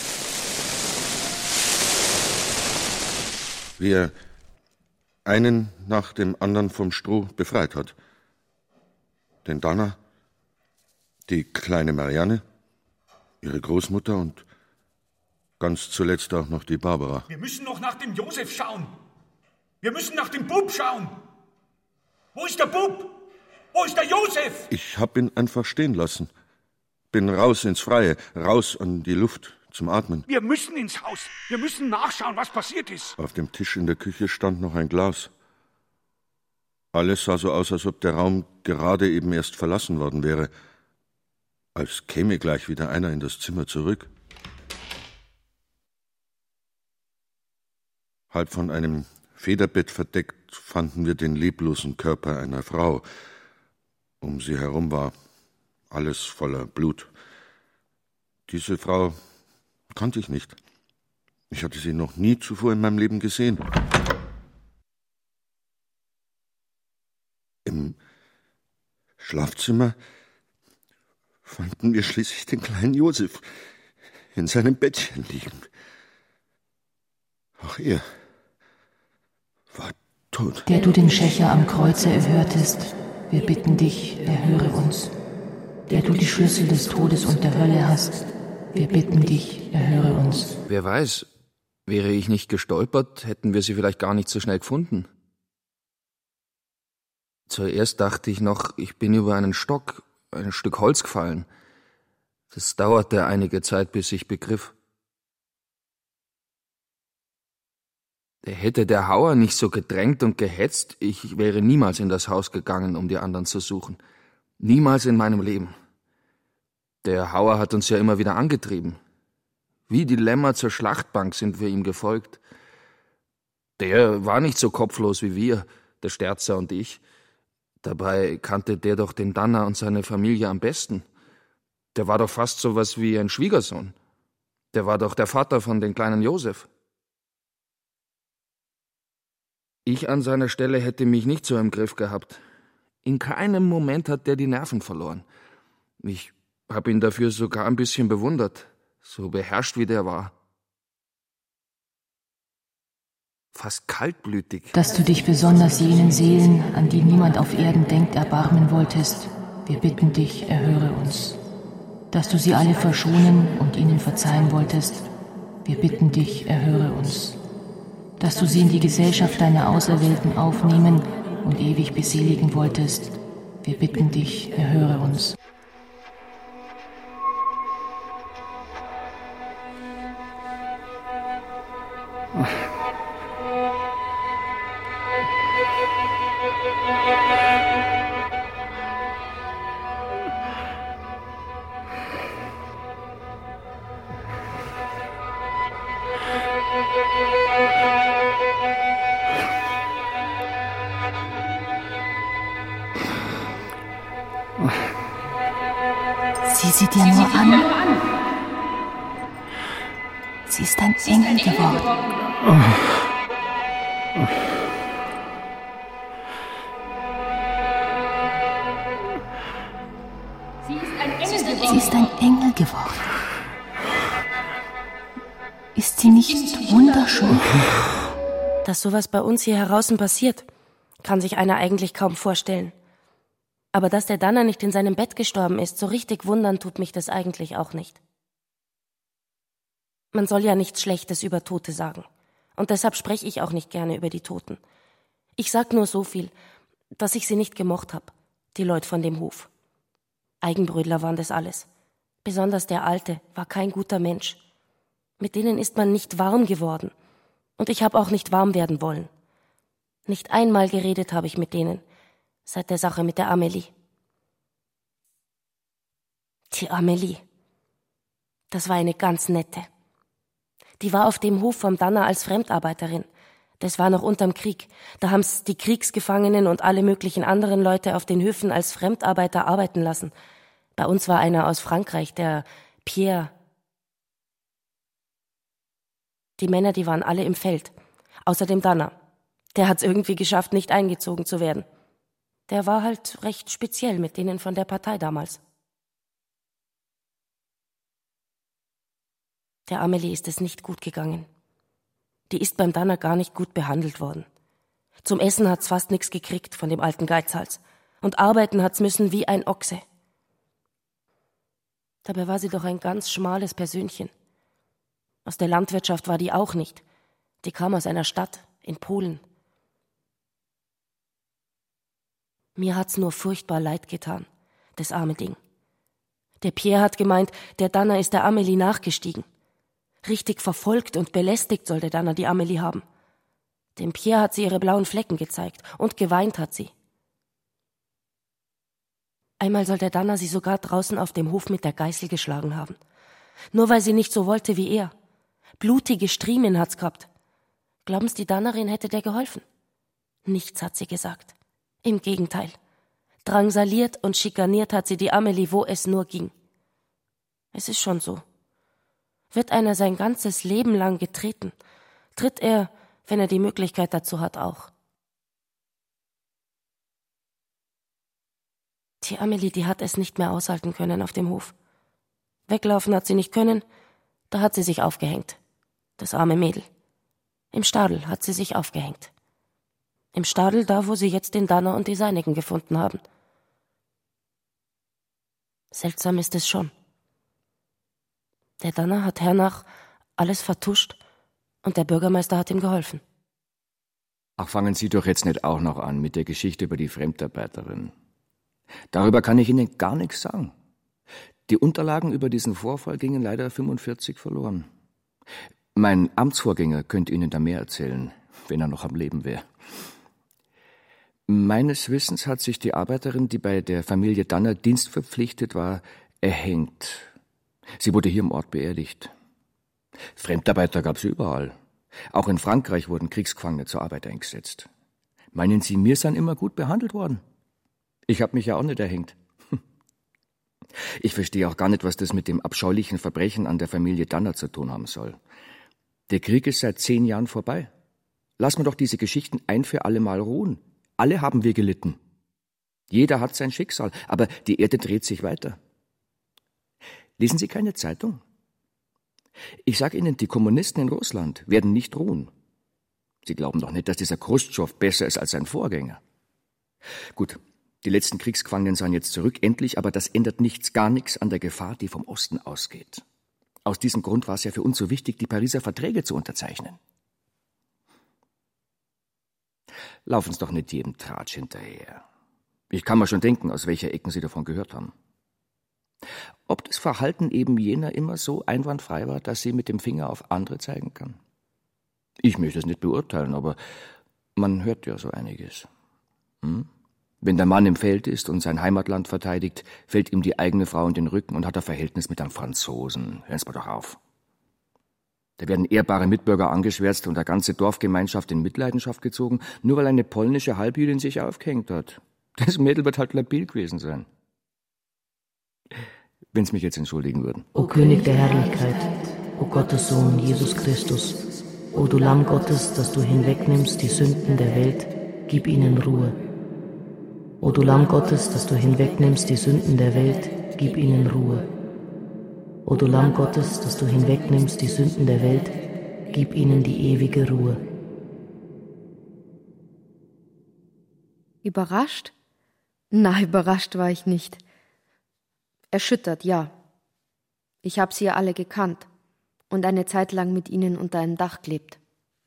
Wie er einen nach dem anderen vom Stroh befreit hat. Den Danner, die kleine Marianne, ihre Großmutter und ganz zuletzt auch noch die Barbara. Wir müssen noch nach dem Josef schauen. Wir müssen nach dem Bub schauen. Wo ist der Bub? Wo ist der Josef? Ich hab ihn einfach stehen lassen. Bin raus ins Freie, raus an die Luft zum Atmen. Wir müssen ins Haus. Wir müssen nachschauen, was passiert ist. Auf dem Tisch in der Küche stand noch ein Glas. Alles sah so aus, als ob der Raum gerade eben erst verlassen worden wäre. Als käme gleich wieder einer in das Zimmer zurück. Halb von einem Federbett verdeckt fanden wir den leblosen Körper einer Frau. Um sie herum war alles voller Blut. Diese Frau kannte ich nicht. Ich hatte sie noch nie zuvor in meinem Leben gesehen. Im Schlafzimmer fanden wir schließlich den kleinen Josef in seinem Bettchen liegen. Auch er war tot. Der du den Schächer am Kreuze erhörtest, wir bitten dich, erhöre uns. Der du die Schlüssel des Todes und der Hölle hast, wir bitten dich, erhöre uns. Wer weiß, wäre ich nicht gestolpert, hätten wir sie vielleicht gar nicht so schnell gefunden. Zuerst dachte ich noch, ich bin über einen Stock, ein Stück Holz gefallen. Das dauerte einige Zeit, bis ich begriff. Hätte der Hauer nicht so gedrängt und gehetzt, ich wäre niemals in das Haus gegangen, um die anderen zu suchen. Niemals in meinem Leben. Der Hauer hat uns ja immer wieder angetrieben. Wie die Lämmer zur Schlachtbank sind wir ihm gefolgt. Der war nicht so kopflos wie wir, der Sterzer und ich. Dabei kannte der doch den Danner und seine Familie am besten. Der war doch fast so was wie ein Schwiegersohn. Der war doch der Vater von den kleinen Josef. Ich an seiner Stelle hätte mich nicht so im Griff gehabt. In keinem Moment hat der die Nerven verloren. Ich habe ihn dafür sogar ein bisschen bewundert, so beherrscht wie der war. Fast kaltblütig. Dass du dich besonders jenen Seelen, an die niemand auf Erden denkt, erbarmen wolltest, wir bitten dich, erhöre uns. Dass du sie alle verschonen und ihnen verzeihen wolltest, wir bitten dich, erhöre uns. Dass du sie in die Gesellschaft deiner Auserwählten aufnehmen und ewig beseligen wolltest, wir bitten dich, erhöre uns. Sieh sie dir nur an. Sie ist ein Engel geworden. Sie ist ein Engel geworden. Ist sie nicht wunderschön? Dass sowas bei uns hier draußen passiert, kann sich einer eigentlich kaum vorstellen. Aber dass der Danner nicht in seinem Bett gestorben ist, so richtig wundern tut mich das eigentlich auch nicht. Man soll ja nichts Schlechtes über Tote sagen. Und deshalb spreche ich auch nicht gerne über die Toten. Ich sag nur so viel, dass ich sie nicht gemocht habe, die Leute von dem Hof. Eigenbrödler waren das alles. Besonders der Alte war kein guter Mensch. Mit denen ist man nicht warm geworden. Und ich habe auch nicht warm werden wollen. Nicht einmal geredet habe ich mit denen, seit der Sache mit der Amelie. Die Amelie. Das war eine ganz nette. Die war auf dem Hof vom Danner als Fremdarbeiterin. Das war noch unterm Krieg. Da haben's die Kriegsgefangenen und alle möglichen anderen Leute auf den Höfen als Fremdarbeiter arbeiten lassen. Bei uns war einer aus Frankreich, der Pierre. Die Männer, die waren alle im Feld. Außer dem Danner. Der hat's irgendwie geschafft, nicht eingezogen zu werden. Der war halt recht speziell mit denen von der Partei damals. Der Amelie ist es nicht gut gegangen. Die ist beim Danner gar nicht gut behandelt worden. Zum Essen hat's fast nichts gekriegt von dem alten Geizhals. Und arbeiten hat's müssen wie ein Ochse. Dabei war sie doch ein ganz schmales Persönchen. Aus der Landwirtschaft war die auch nicht. Die kam aus einer Stadt in Polen. Mir hat's nur furchtbar leid getan, das arme Ding. Der Pierre hat gemeint, der Danner ist der Amelie nachgestiegen. Richtig verfolgt und belästigt soll der Danner die Amelie haben. Dem Pierre hat sie ihre blauen Flecken gezeigt und geweint hat sie. Einmal soll der Danner sie sogar draußen auf dem Hof mit der Geißel geschlagen haben. Nur weil sie nicht so wollte wie er. Blutige Striemen hat's gehabt. Glauben's, die Dannerin hätte der geholfen? Nichts hat sie gesagt. Im Gegenteil. Drangsaliert und schikaniert hat sie die Amelie, wo es nur ging. Es ist schon so. Wird einer sein ganzes Leben lang getreten, tritt er, wenn er die Möglichkeit dazu hat, auch. Die Amelie, die hat es nicht mehr aushalten können auf dem Hof. Weglaufen hat sie nicht können, da hat sie sich aufgehängt. Das arme Mädel. Im Stadel hat sie sich aufgehängt. Im Stadel, da wo sie jetzt den Danner und die Seinigen gefunden haben. Seltsam ist es schon. Der Danner hat hernach alles vertuscht und der Bürgermeister hat ihm geholfen. Ach, fangen Sie doch jetzt nicht auch noch an mit der Geschichte über die Fremdarbeiterin. Darüber kann ich Ihnen gar nichts sagen. Die Unterlagen über diesen Vorfall gingen leider fünfundvierzig verloren. Mein Amtsvorgänger könnte Ihnen da mehr erzählen, wenn er noch am Leben wäre. Meines Wissens hat sich die Arbeiterin, die bei der Familie Danner dienstverpflichtet war, erhängt. Sie wurde hier im Ort beerdigt. Fremdarbeiter gab es überall. Auch in Frankreich wurden Kriegsgefangene zur Arbeit eingesetzt. Meinen Sie, wir sind immer gut behandelt worden? Ich habe mich ja auch nicht erhängt. Ich verstehe auch gar nicht, was das mit dem abscheulichen Verbrechen an der Familie Danner zu tun haben soll. Der Krieg ist seit zehn Jahren vorbei. Lass mir doch diese Geschichten ein für alle Mal ruhen. Alle haben wir gelitten. Jeder hat sein Schicksal, aber die Erde dreht sich weiter. Lesen Sie keine Zeitung? Ich sage Ihnen, die Kommunisten in Russland werden nicht ruhen. Sie glauben doch nicht, dass dieser Chruschtschow besser ist als sein Vorgänger. Gut, die letzten Kriegsgefangenen sind jetzt zurück, endlich, aber das ändert nichts, gar nichts an der Gefahr, die vom Osten ausgeht. Aus diesem Grund war es ja für uns so wichtig, die Pariser Verträge zu unterzeichnen. Laufen Sie doch nicht jedem Tratsch hinterher. Ich kann mir schon denken, aus welcher Ecken Sie davon gehört haben. Ob das Verhalten eben jener immer so einwandfrei war, dass sie mit dem Finger auf andere zeigen kann? Ich möchte es nicht beurteilen, aber man hört ja so einiges. Hm? Wenn der Mann im Feld ist und sein Heimatland verteidigt, fällt ihm die eigene Frau in den Rücken und hat ein Verhältnis mit einem Franzosen. Hören Sie mal doch auf. Da werden ehrbare Mitbürger angeschwärzt und eine ganze Dorfgemeinschaft in Mitleidenschaft gezogen, nur weil eine polnische Halbjüdin sich aufgehängt hat. Das Mädel wird halt labil gewesen sein. Wenn Sie mich jetzt entschuldigen würden. O König der Herrlichkeit, o Gottes Sohn Jesus Christus, o du Lamm Gottes, dass du hinwegnimmst die Sünden der Welt, gib ihnen Ruhe. O du Lamm Gottes, dass du hinwegnimmst die Sünden der Welt, gib ihnen Ruhe. O du Lamm Gottes, dass du hinwegnimmst die Sünden der Welt, gib ihnen die ewige Ruhe. Überrascht? Na, überrascht war ich nicht. Erschüttert, ja. Ich habe sie ja alle gekannt und eine Zeit lang mit ihnen unter einem Dach gelebt.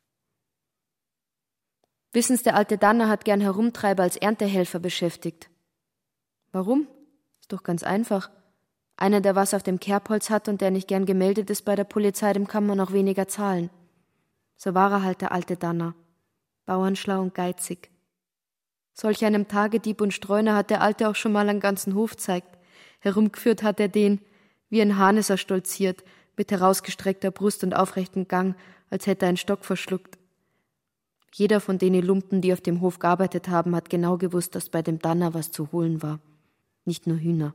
Wissen's, der alte Danner hat gern Herumtreiber als Erntehelfer beschäftigt. Warum? Ist doch ganz einfach. Einer, der was auf dem Kerbholz hat und der nicht gern gemeldet ist bei der Polizei, dem kann man auch weniger zahlen. So war er halt, der alte Danner. Bauernschlau und geizig. Solch einem Tagedieb und Streuner hat der Alte auch schon mal einen ganzen Hof zeigt. Herumgeführt hat er den, wie ein Hahn ist er stolziert, mit herausgestreckter Brust und aufrechtem Gang, als hätte er einen Stock verschluckt. Jeder von denen Lumpen, die auf dem Hof gearbeitet haben, hat genau gewusst, dass bei dem Danner was zu holen war. Nicht nur Hühner.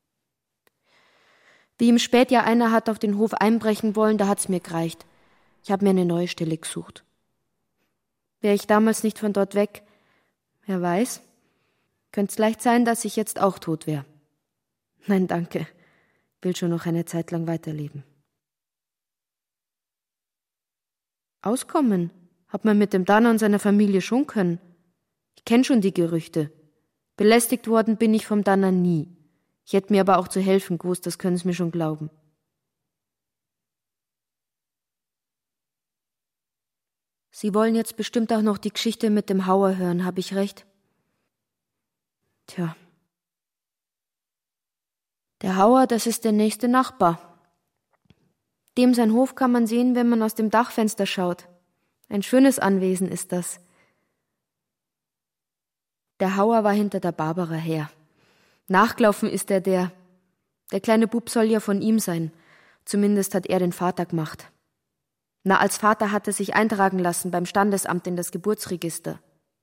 Wie im Spätjahr einer hat auf den Hof einbrechen wollen, da hat's mir gereicht. Ich habe mir eine neue Stelle gesucht. Wäre ich damals nicht von dort weg, wer weiß, könnt's leicht sein, dass ich jetzt auch tot wäre. Nein, danke, will schon noch eine Zeit lang weiterleben. Auskommen hat man mit dem Danner und seiner Familie schon können. Ich kenn schon die Gerüchte. Belästigt worden bin ich vom Danner nie. Ich hätte mir aber auch zu helfen gewusst, das können Sie mir schon glauben. Sie wollen jetzt bestimmt auch noch die Geschichte mit dem Hauer hören, habe ich recht? Tja. Der Hauer, das ist der nächste Nachbar. Dem sein Hof kann man sehen, wenn man aus dem Dachfenster schaut. Ein schönes Anwesen ist das. Der Hauer war hinter der Barbara her. Nachgelaufen ist er der. Der kleine Bub soll ja von ihm sein. Zumindest hat er den Vater gemacht. Na, als Vater hat er sich eintragen lassen beim Standesamt in das Geburtsregister.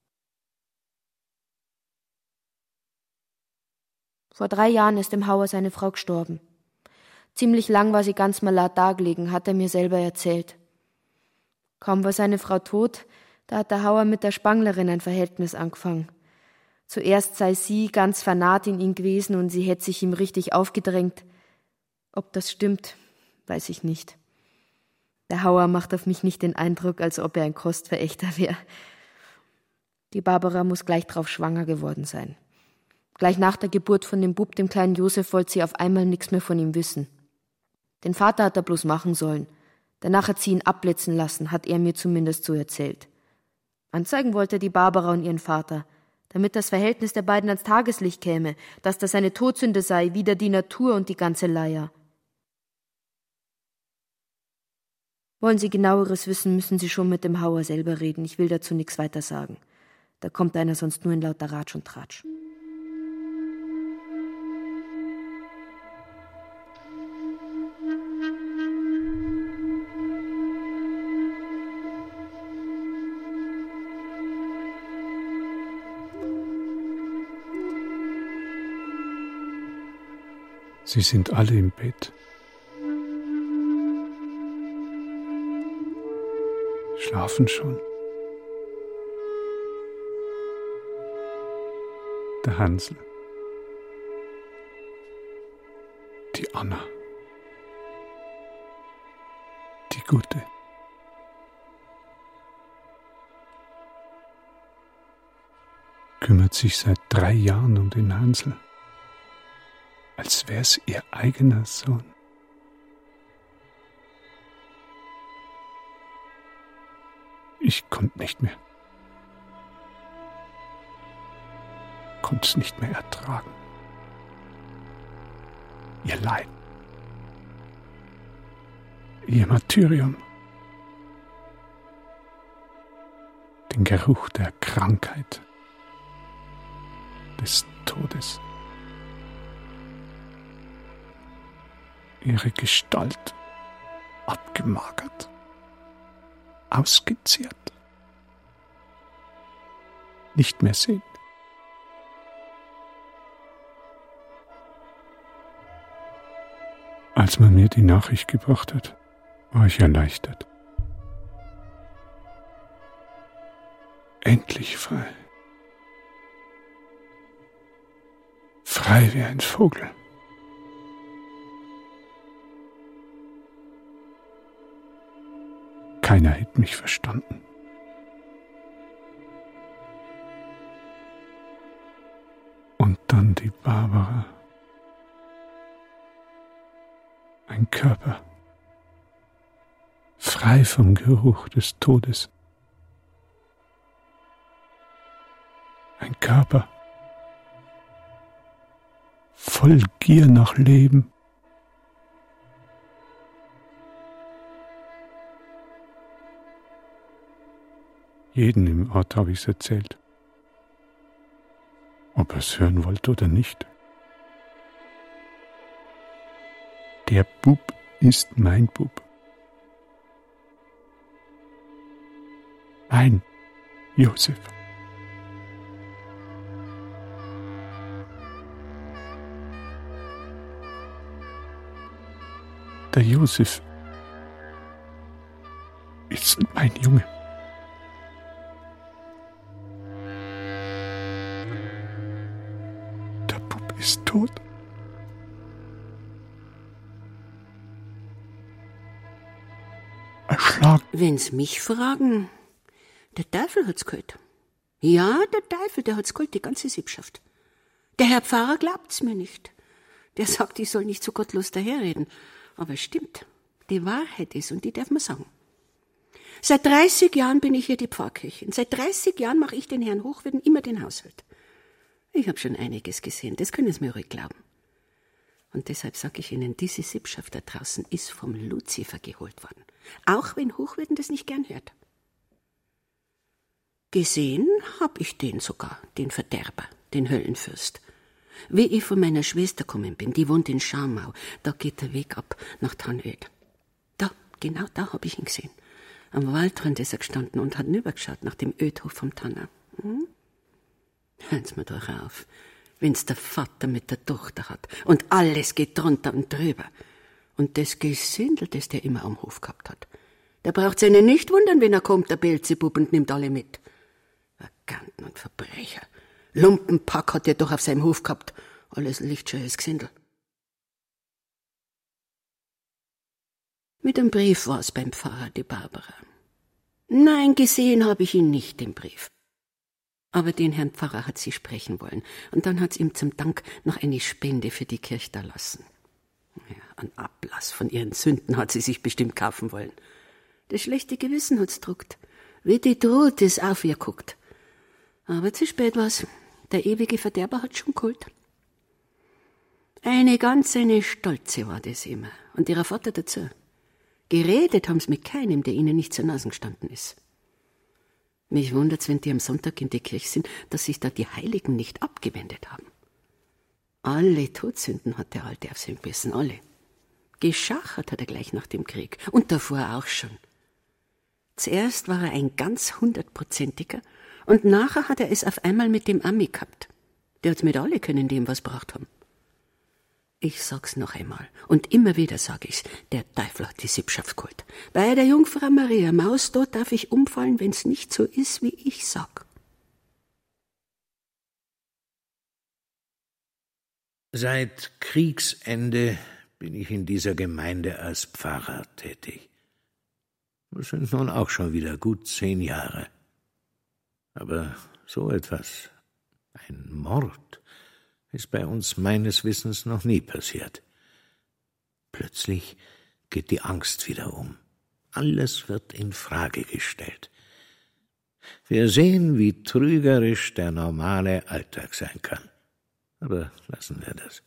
Vor drei Jahren ist dem Hauer seine Frau gestorben. Ziemlich lang war sie ganz malat dagelegen, hat er mir selber erzählt. Kaum war seine Frau tot, da hat der Hauer mit der Spanglerin ein Verhältnis angefangen. Zuerst sei sie ganz vernarrt in ihn gewesen und sie hätte sich ihm richtig aufgedrängt. Ob das stimmt, weiß ich nicht. Der Hauer macht auf mich nicht den Eindruck, als ob er ein Kostverächter wäre. Die Barbara muss gleich drauf schwanger geworden sein. Gleich nach der Geburt von dem Bub, dem kleinen Josef, wollte sie auf einmal nichts mehr von ihm wissen. Den Vater hat er bloß machen sollen. Danach hat sie ihn abblitzen lassen, hat er mir zumindest so erzählt. Anzeigen wollte die Barbara und ihren Vater, damit das Verhältnis der beiden ans Tageslicht käme, dass das eine Todsünde sei, wider die Natur und die ganze Leier. Wollen Sie genaueres wissen, müssen Sie schon mit dem Hauer selber reden. Ich will dazu nichts weiter sagen. Da kommt einer sonst nur in lauter Ratsch und Tratsch. Sie sind alle im Bett. Schlafen schon. Der Hansl. Die Anna. Die Gute. Kümmert sich seit drei Jahren um den Hansl. Als wär's ihr eigener Sohn. Ich konnte nicht mehr. Konnte es nicht mehr ertragen. Ihr Leid. Ihr Martyrium. Den Geruch der Krankheit. Des Todes. Ihre Gestalt abgemagert, ausgezehrt, nicht mehr sehen. Als man mir die Nachricht gebracht hat, war ich erleichtert. Endlich frei. Frei wie ein Vogel. Keiner hätte mich verstanden. Und dann die Barbara. Ein Körper, frei vom Geruch des Todes. Ein Körper, voll Gier nach Leben. Jeden im Ort habe ich's erzählt. Ob er es hören wollte oder nicht. Der Bub ist mein Bub. Mein Josef. Der Josef ist mein Junge. Der Bub ist tot. Erschlagen. Wenn's mich fragen, der Teufel hat's geholt. Ja, der Teufel, der hat's geholt, die ganze Sippschaft. Der Herr Pfarrer glaubt's mir nicht. Der sagt, ich soll nicht so gottlos daherreden. Aber es stimmt. Die Wahrheit ist, und die darf man sagen. Seit dreißig Jahren bin ich hier die Pfarrköchin. Seit dreißig Jahren mache ich den Herrn Hochwürden immer den Haushalt. Ich habe schon einiges gesehen, das können Sie mir ruhig glauben. Und deshalb sage ich Ihnen, diese Sippschaft da draußen ist vom Luzifer geholt worden. Auch wenn Hochwürden das nicht gern hört. Gesehen hab ich den sogar, den Verderber, den Höllenfürst. Wie ich von meiner Schwester gekommen bin, die wohnt in Schamau, da geht der Weg ab nach Tannöd. Da, genau da hab ich ihn gesehen. Am Waldrand ist er gestanden und hat hinübergeschaut nach dem Ödhof vom Tanner. Hm? Hören's mir doch auf, wenn's der Vater mit der Tochter hat und alles geht drunter und drüber. Und das Gesindel, das der immer am Hof gehabt hat, der braucht sich nicht wundern, wenn er kommt, der Beelzebub, und nimmt alle mit. Vaganten und Verbrecher. Lumpenpack hat er doch auf seinem Hof gehabt. Alles lichtscheues Gesindel. Mit dem Brief war's beim Pfarrer, die Barbara. Nein, gesehen habe ich ihn nicht, den Brief. Aber den Herrn Pfarrer hat sie sprechen wollen. Und dann hat's ihm zum Dank noch eine Spende für die Kirche da lassen. Ja, einen Ablass von ihren Sünden hat sie sich bestimmt kaufen wollen. Das schlechte Gewissen hat's druckt. Wie die Droht ist auf ihr guckt. Aber zu spät war's. Der ewige Verderber hat schon geholt. Eine ganz eine Stolze war das immer. Und ihrer Vater dazu. Geredet haben's mit keinem, der ihnen nicht zur Nase gestanden ist. Mich wundert's, wenn die am Sonntag in die Kirche sind, dass sich da die Heiligen nicht abgewendet haben. Alle Todsünden hat der Alte auf sein Gewissen, alle. Geschachert hat er gleich nach dem Krieg. Und davor auch schon. Zuerst war er ein ganz hundertprozentiger und nachher hat er es auf einmal mit dem Ami gehabt. Der hat's mit alle können, die ihm was gebracht haben. Ich sag's noch einmal und immer wieder sag ich's, der Teufel hat die Sippschaft geholt. Bei der Jungfrau Maria Maus, dort darf ich umfallen, wenn's nicht so ist, wie ich sag. Seit Kriegsende bin ich in dieser Gemeinde als Pfarrer tätig. Das sind nun auch schon wieder gut zehn Jahre. Aber so etwas, ein Mord, ist bei uns meines Wissens noch nie passiert. Plötzlich geht die Angst wieder um. Alles wird in Frage gestellt. Wir sehen, wie trügerisch der normale Alltag sein kann. Aber lassen wir das.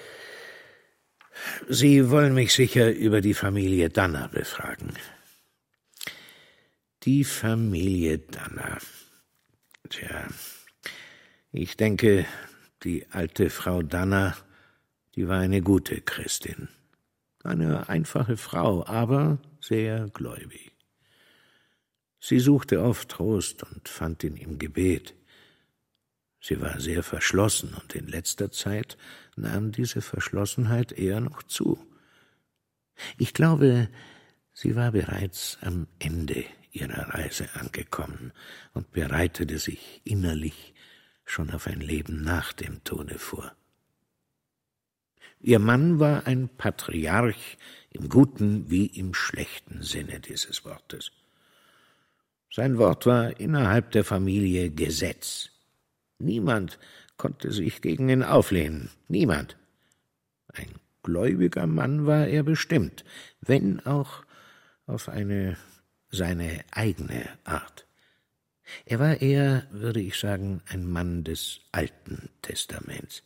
Sie wollen mich sicher über die Familie Danner befragen. Die Familie Danner. Tja, ich denke, die alte Frau Danner, die war eine gute Christin. Eine einfache Frau, aber sehr gläubig. Sie suchte oft Trost und fand ihn im Gebet. Sie war sehr verschlossen und in letzter Zeit nahm diese Verschlossenheit eher noch zu. Ich glaube, sie war bereits am Ende ihrer Reise angekommen und bereitete sich innerlich schon auf ein Leben nach dem Tode vor. Ihr Mann war ein Patriarch im guten wie im schlechten Sinne dieses Wortes. Sein Wort war innerhalb der Familie Gesetz. Niemand konnte sich gegen ihn auflehnen, niemand. Ein gläubiger Mann war er bestimmt, wenn auch auf eine seine eigene Art. Er war eher, würde ich sagen, ein Mann des Alten Testaments.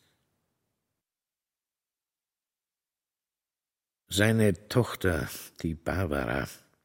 Seine Tochter, die Barbara.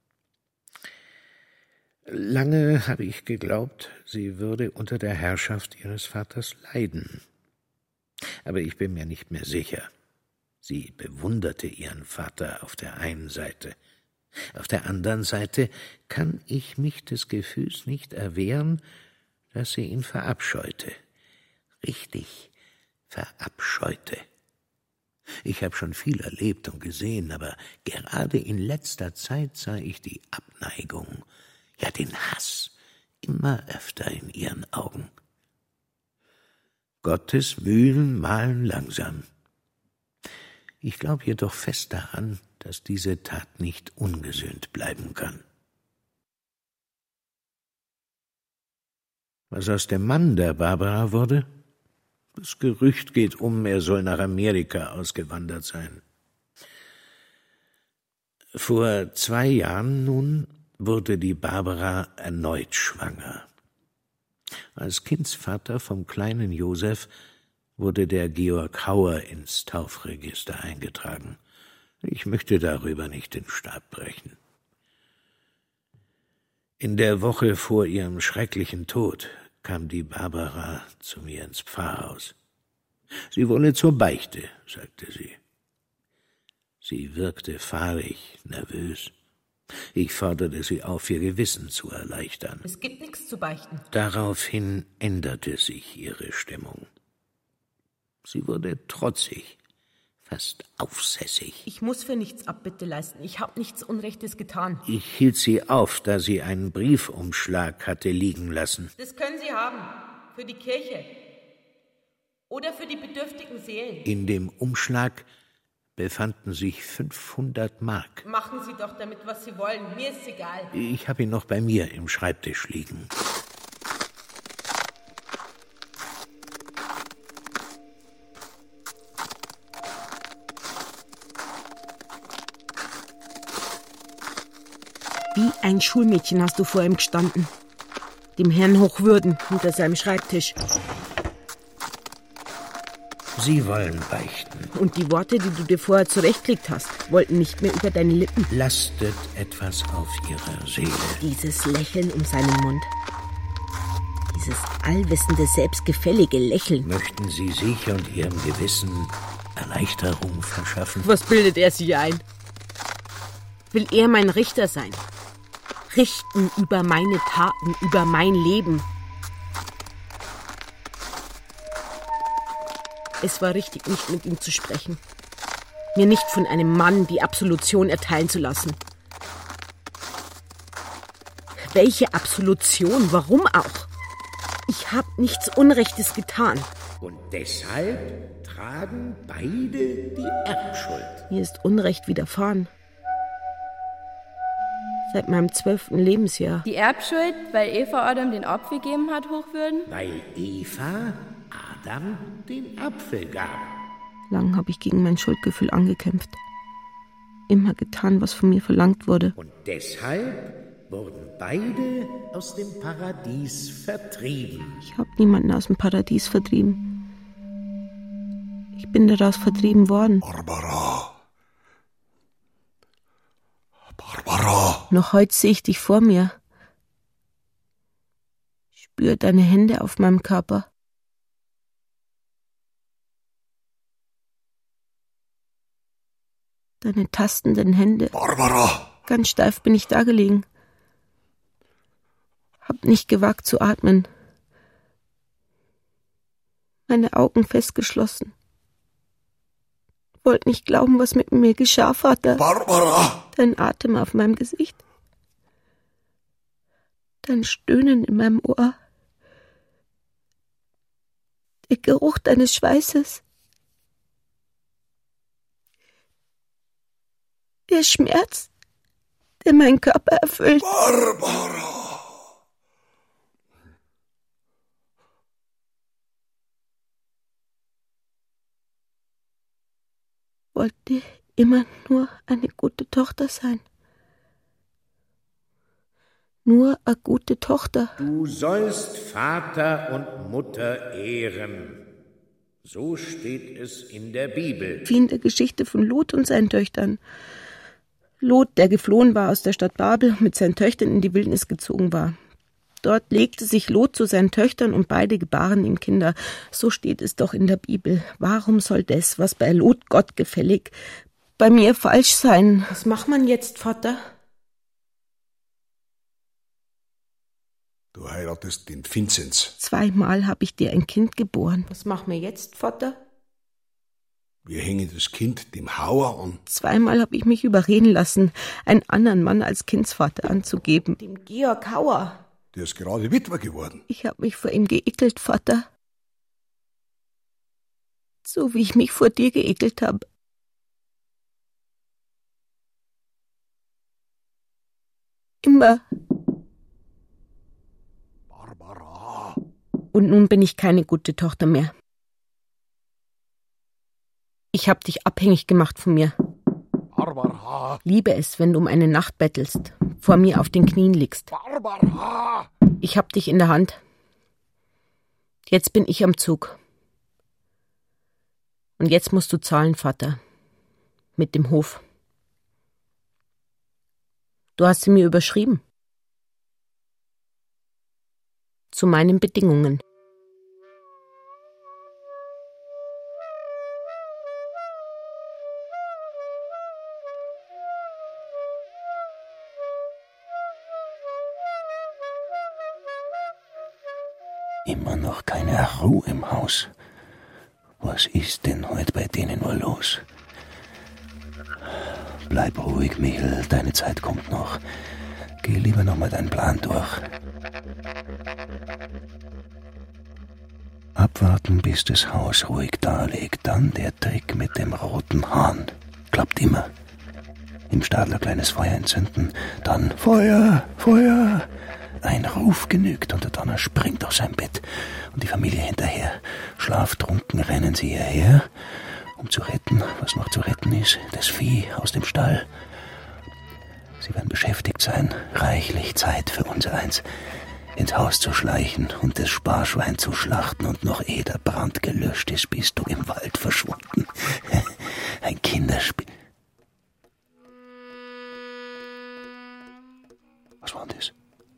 Lange habe ich geglaubt, sie würde unter der Herrschaft ihres Vaters leiden. Aber ich bin mir nicht mehr sicher. Sie bewunderte ihren Vater auf der einen Seite. Auf der anderen Seite kann ich mich des Gefühls nicht erwehren, dass sie ihn verabscheute. Richtig verabscheute. Ich habe schon viel erlebt und gesehen, aber gerade in letzter Zeit sah ich die Abneigung, ja den Hass, immer öfter in ihren Augen. Gottes Mühlen mahlen langsam. Ich glaube jedoch fest daran, dass diese Tat nicht ungesühnt bleiben kann. Was aus dem Mann der Barbara wurde? Das Gerücht geht um, er soll nach Amerika ausgewandert sein. Vor zwei Jahren nun wurde die Barbara erneut schwanger. Als Kindsvater vom kleinen Josef wurde der Georg Hauer ins Taufregister eingetragen. Ich möchte darüber nicht den Stab brechen. In der Woche vor ihrem schrecklichen Tod kam die Barbara zu mir ins Pfarrhaus. Sie wolle zur Beichte, sagte sie. Sie wirkte fahrig, nervös. Ich forderte sie auf, ihr Gewissen zu erleichtern. Es gibt nichts zu beichten. Daraufhin änderte sich ihre Stimmung. Sie wurde trotzig, fast aufsässig. Ich muss für nichts Abbitte leisten. Ich habe nichts Unrechtes getan. Ich hielt sie auf, da sie einen Briefumschlag hatte liegen lassen. Das können Sie haben. Für die Kirche. Oder für die bedürftigen Seelen. In dem Umschlag befanden sich fünfhundert Mark. Machen Sie doch damit, was Sie wollen. Mir ist egal. Ich habe ihn noch bei mir im Schreibtisch liegen. Wie ein Schulmädchen hast du vor ihm gestanden. Dem Herrn hochwürden hinter seinem Schreibtisch. Sie wollen beichten. Und die Worte, die du dir vorher zurechtgelegt hast, wollten nicht mehr über deine Lippen. Lastet etwas auf ihrer Seele. Dieses Lächeln um seinen Mund. Dieses allwissende, selbstgefällige Lächeln. Möchten Sie sich und Ihrem Gewissen Erleichterung verschaffen? Was bildet er sich ein? Will er mein Richter sein? Richten über meine Taten, über mein Leben. Es war richtig, nicht mit ihm zu sprechen. Mir nicht von einem Mann die Absolution erteilen zu lassen. Welche Absolution? Warum auch? Ich habe nichts Unrechtes getan. Und deshalb tragen beide die Erbschuld. Mir ist Unrecht widerfahren. Seit meinem zwölften Lebensjahr. Die Erbschuld, weil Eva Adam den Apfel gegeben hat, hochwürden? Weil Eva Adam den Apfel gab. Lang habe ich gegen mein Schuldgefühl angekämpft. Immer getan, was von mir verlangt wurde. Und deshalb wurden beide aus dem Paradies vertrieben. Ich habe niemanden aus dem Paradies vertrieben. Ich bin daraus vertrieben worden. Barbara. Barbara. Noch heute sehe ich dich vor mir. Spüre deine Hände auf meinem Körper. Deine tastenden Hände. Barbara. Ganz steif bin ich da gelegen. Hab nicht gewagt zu atmen. Meine Augen festgeschlossen. Wollte nicht glauben, was mit mir geschah, Vater. Barbara. Dein Atem auf meinem Gesicht. Dein Stöhnen in meinem Ohr. Der Geruch deines Schweißes. Der Schmerz, der meinen Körper erfüllt. Barbara! Wollte immer nur eine gute Tochter sein. Nur eine gute Tochter. Du sollst Vater und Mutter ehren. So steht es in der Bibel. Wie in der Geschichte von Lot und seinen Töchtern. Lot, der geflohen war aus der Stadt Babel und mit seinen Töchtern in die Wildnis gezogen war. Dort legte sich Lot zu seinen Töchtern und beide gebaren ihm Kinder. So steht es doch in der Bibel. Warum soll das, was bei Lot Gott gefällig, bei mir falsch sein? Was macht man jetzt, Vater? Du heiratest den Vinzenz. Zweimal habe ich dir ein Kind geboren. Was machen wir jetzt, Vater? Wir hängen das Kind dem Hauer an. Zweimal habe ich mich überreden lassen, einen anderen Mann als Kindsvater anzugeben. Dem Georg Hauer. Der ist gerade Witwer geworden. Ich habe mich vor ihm geekelt, Vater. So wie ich mich vor dir geekelt habe. Immer. Barbara. Und nun bin ich keine gute Tochter mehr. Ich hab dich abhängig gemacht von mir. Barbara! Liebe es, wenn du um eine Nacht bettelst, vor mir auf den Knien liegst. Barbara! Ich hab dich in der Hand. Jetzt bin ich am Zug. Und jetzt musst du zahlen, Vater. Mit dem Hof. Du hast sie mir überschrieben. Zu meinen Bedingungen. Immer noch keine Ruhe im Haus. Was ist denn heute bei denen wohl los? Bleib ruhig, Michel, deine Zeit kommt noch. Geh lieber noch mal deinen Plan durch. Abwarten, bis das Haus ruhig darlegt. Dann der Trick mit dem roten Hahn. Klappt immer. Im Stadler kleines Feuer entzünden. Dann Feuer, Feuer. Ein Ruf genügt und der Donner springt aus seinem Bett und die Familie hinterher. Schlaftrunken rennen sie hierher, um zu retten, was noch zu retten ist, das Vieh aus dem Stall. Sie werden beschäftigt sein, reichlich Zeit für unsereins, ins Haus zu schleichen und das Sparschwein zu schlachten, und noch ehe der Brand gelöscht ist, bist du im Wald verschwunden. Ein Kinderspiel. Was war denn das?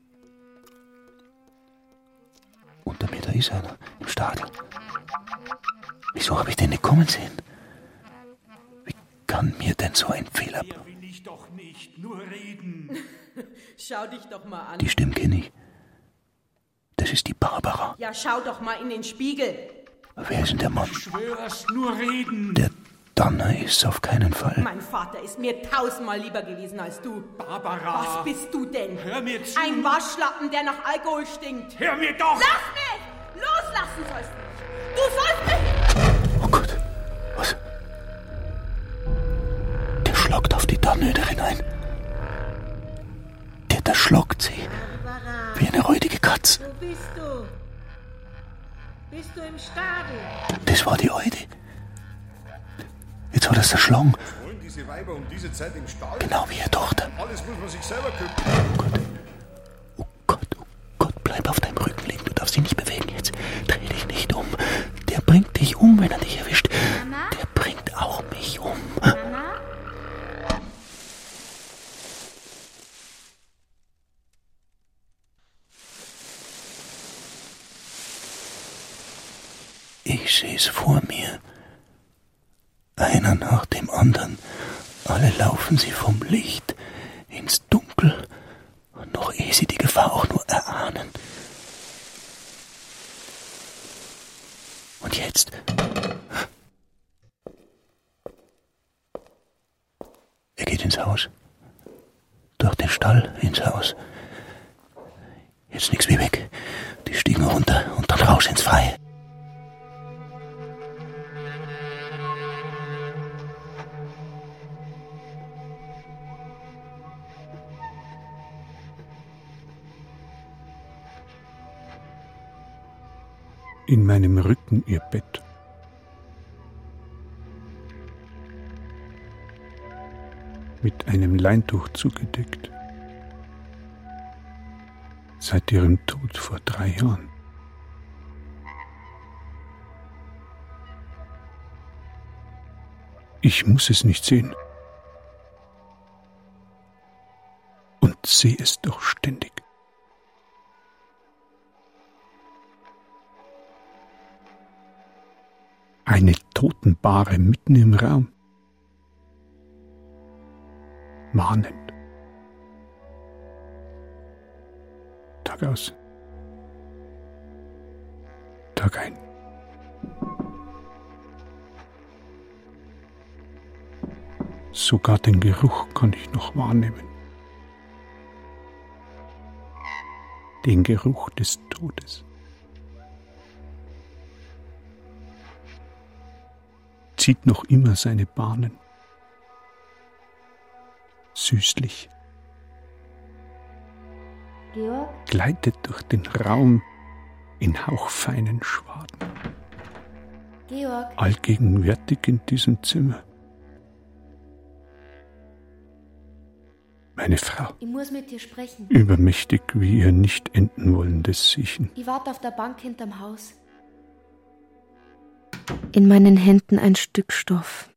Unter mir, da ist einer, im Stadel. Wieso habe ich den nicht kommen sehen? Wie kann mir denn so ein Fehler... Hier will ich doch nicht, nur reden. Schau dich doch mal an. Die Stimme kenne ich. Das ist die Barbara. Ja, schau doch mal in den Spiegel. Wer ist denn der Mann? Du schwörst, nur reden. Der Danner ist auf keinen Fall. Mein Vater ist mir tausendmal lieber gewesen als du. Barbara! Was bist du denn? Hör mir zu! Ein Waschlappen, der nach Alkohol stinkt. Hör mir doch! Lass mich! Loslassen sollst du mich! Du sollst mich! Oh Gott, was? Der schlagt auf die Tannöderin ein. Der, der schlagt sie. Barbara. Wie eine räudige Katz. Wo bist du? Bist du im Stadel? Das war die Eude. Jetzt hat er es erschlagen. Wollen diese Weiber um diese Zeit im Stall? Genau wie ihre Tochter. Alles muss man sich selber kümmern. Oh Gott. Oh Gott, oh Gott, bleib auf deinem Rücken liegen. Du darfst dich nicht bewegen jetzt. Dreh dich nicht um. Der bringt dich um, wenn er dich erwischt. Mama? Der bringt auch mich um. Mama? Ich sehe es vor mir. Einer nach dem anderen. Alle laufen sie vom Licht ins Dunkel. Und noch ehe sie die Gefahr auch nur erahnen. Und jetzt... Er geht ins Haus. Durch den Stall ins Haus. Jetzt nix wie weg. Die Stiegen runter und dann raus ins Freie. In meinem Rücken ihr Bett. Mit einem Leintuch zugedeckt. Seit ihrem Tod vor drei Jahren. Ich muss es nicht sehen. Und sehe es doch ständig. Eine Totenbahre mitten im Raum. Mahnend. Tag aus. Tag ein. Sogar den Geruch kann ich noch wahrnehmen. Den Geruch des Todes. Zieht noch immer seine Bahnen. Süßlich. Georg? Gleitet durch den Raum in hauchfeinen Schwaden. Georg. Allgegenwärtig in diesem Zimmer. Meine Frau. Ich muss mit dir sprechen. Übermächtig wie ihr nicht enden wollendes Siechen. Ich warte auf der Bank hinterm Haus. In meinen Händen ein Stück Stoff.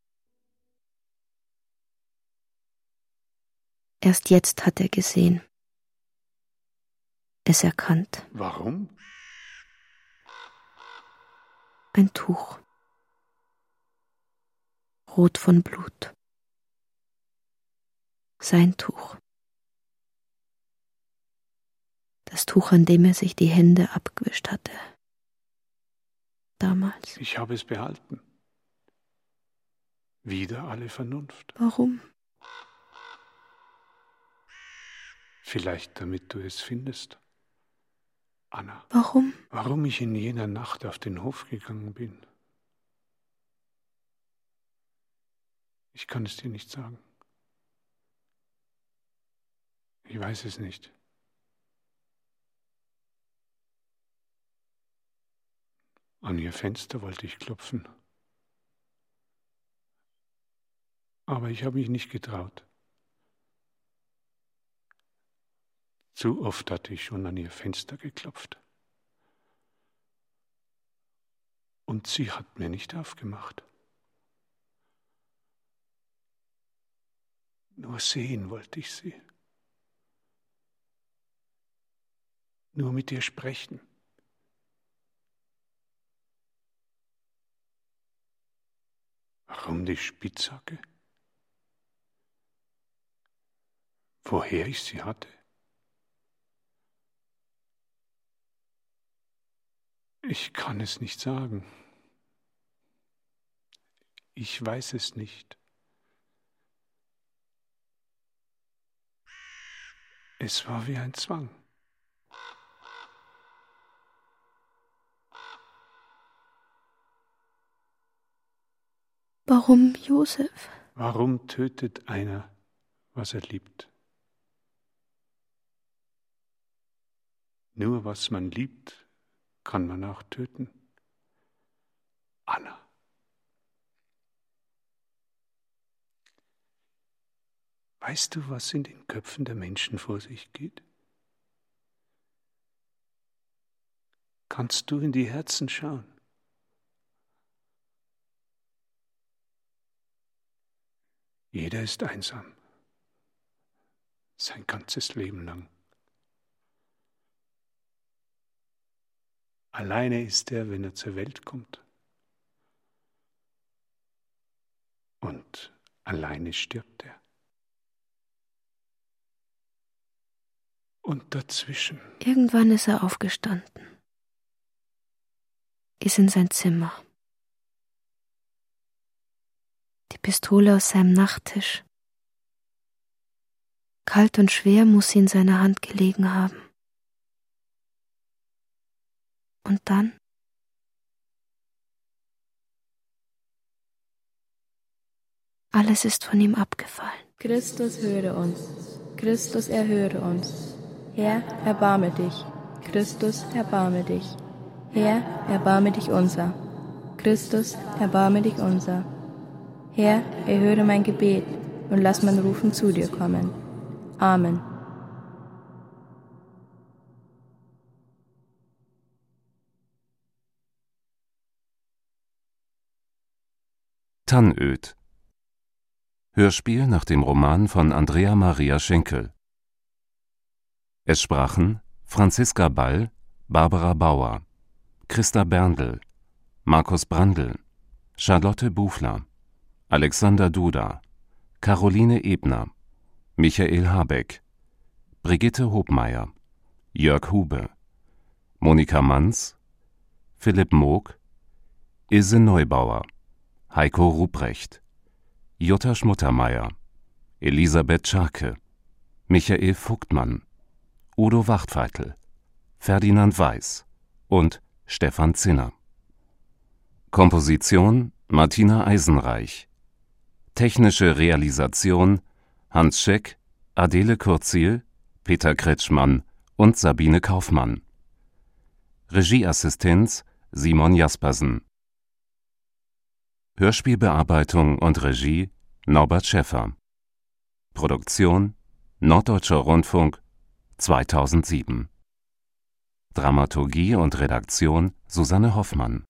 Erst jetzt hat er gesehen. Es erkannt. Warum? Ein Tuch. Rot von Blut. Sein Tuch. Das Tuch, an dem er sich die Hände abgewischt hatte. Damals. Ich habe es behalten. Wider alle Vernunft. Warum? Vielleicht damit du es findest. Anna. Warum? Warum ich in jener Nacht auf den Hof gegangen bin. Ich kann es dir nicht sagen. Ich weiß es nicht. An ihr Fenster wollte ich klopfen. Aber ich habe mich nicht getraut. Zu oft hatte ich schon an ihr Fenster geklopft. Und sie hat mir nicht aufgemacht. Nur sehen wollte ich sie. Nur mit ihr sprechen. Warum die Spitzhacke? Woher ich sie hatte? Ich kann es nicht sagen. Ich weiß es nicht. Es war wie ein Zwang. Warum, Josef? Warum tötet einer, was er liebt? Nur was man liebt, kann man auch töten. Anna. Weißt du, was in den Köpfen der Menschen vor sich geht? Kannst du in die Herzen schauen? Jeder ist einsam, sein ganzes Leben lang. Alleine ist er, wenn er zur Welt kommt. Und alleine stirbt er. Und dazwischen. Irgendwann ist er aufgestanden, ist in sein Zimmer. Die Pistole aus seinem Nachttisch. Kalt und schwer muss sie in seiner Hand gelegen haben. Und dann? Alles ist von ihm abgefallen. Christus, höre uns. Christus, erhöre uns. Herr, erbarme dich. Christus, erbarme dich. Herr, erbarme dich unser. Christus, erbarme dich unser. Herr, erhöre mein Gebet und lass mein Rufen zu dir kommen. Amen. Tannöd. Hörspiel nach dem Roman von Andrea Maria Schenkel. Es sprachen Franziska Ball, Barbara Bauer, Christa Berndl, Markus Brandl, Charlotte Bufler, Alexander Duda, Caroline Ebner, Michael Habeck, Brigitte Hobmeier, Jörg Hube, Monika Manz, Philipp Moog, Ilse Neubauer, Heiko Ruprecht, Jutta Schmuttermeier, Elisabeth Scharke, Michael Vogtmann, Udo Wachtfeitel, Ferdinand Weiß und Stefan Zinner. Komposition Martina Eisenreich. Technische Realisation Hans Scheck, Adele Kurzil, Peter Kretschmann und Sabine Kaufmann. Regieassistenz Simon Jaspersen. Hörspielbearbeitung und Regie Norbert Schäffer. Produktion Norddeutscher Rundfunk zweitausendsieben. Dramaturgie und Redaktion Susanne Hoffmann.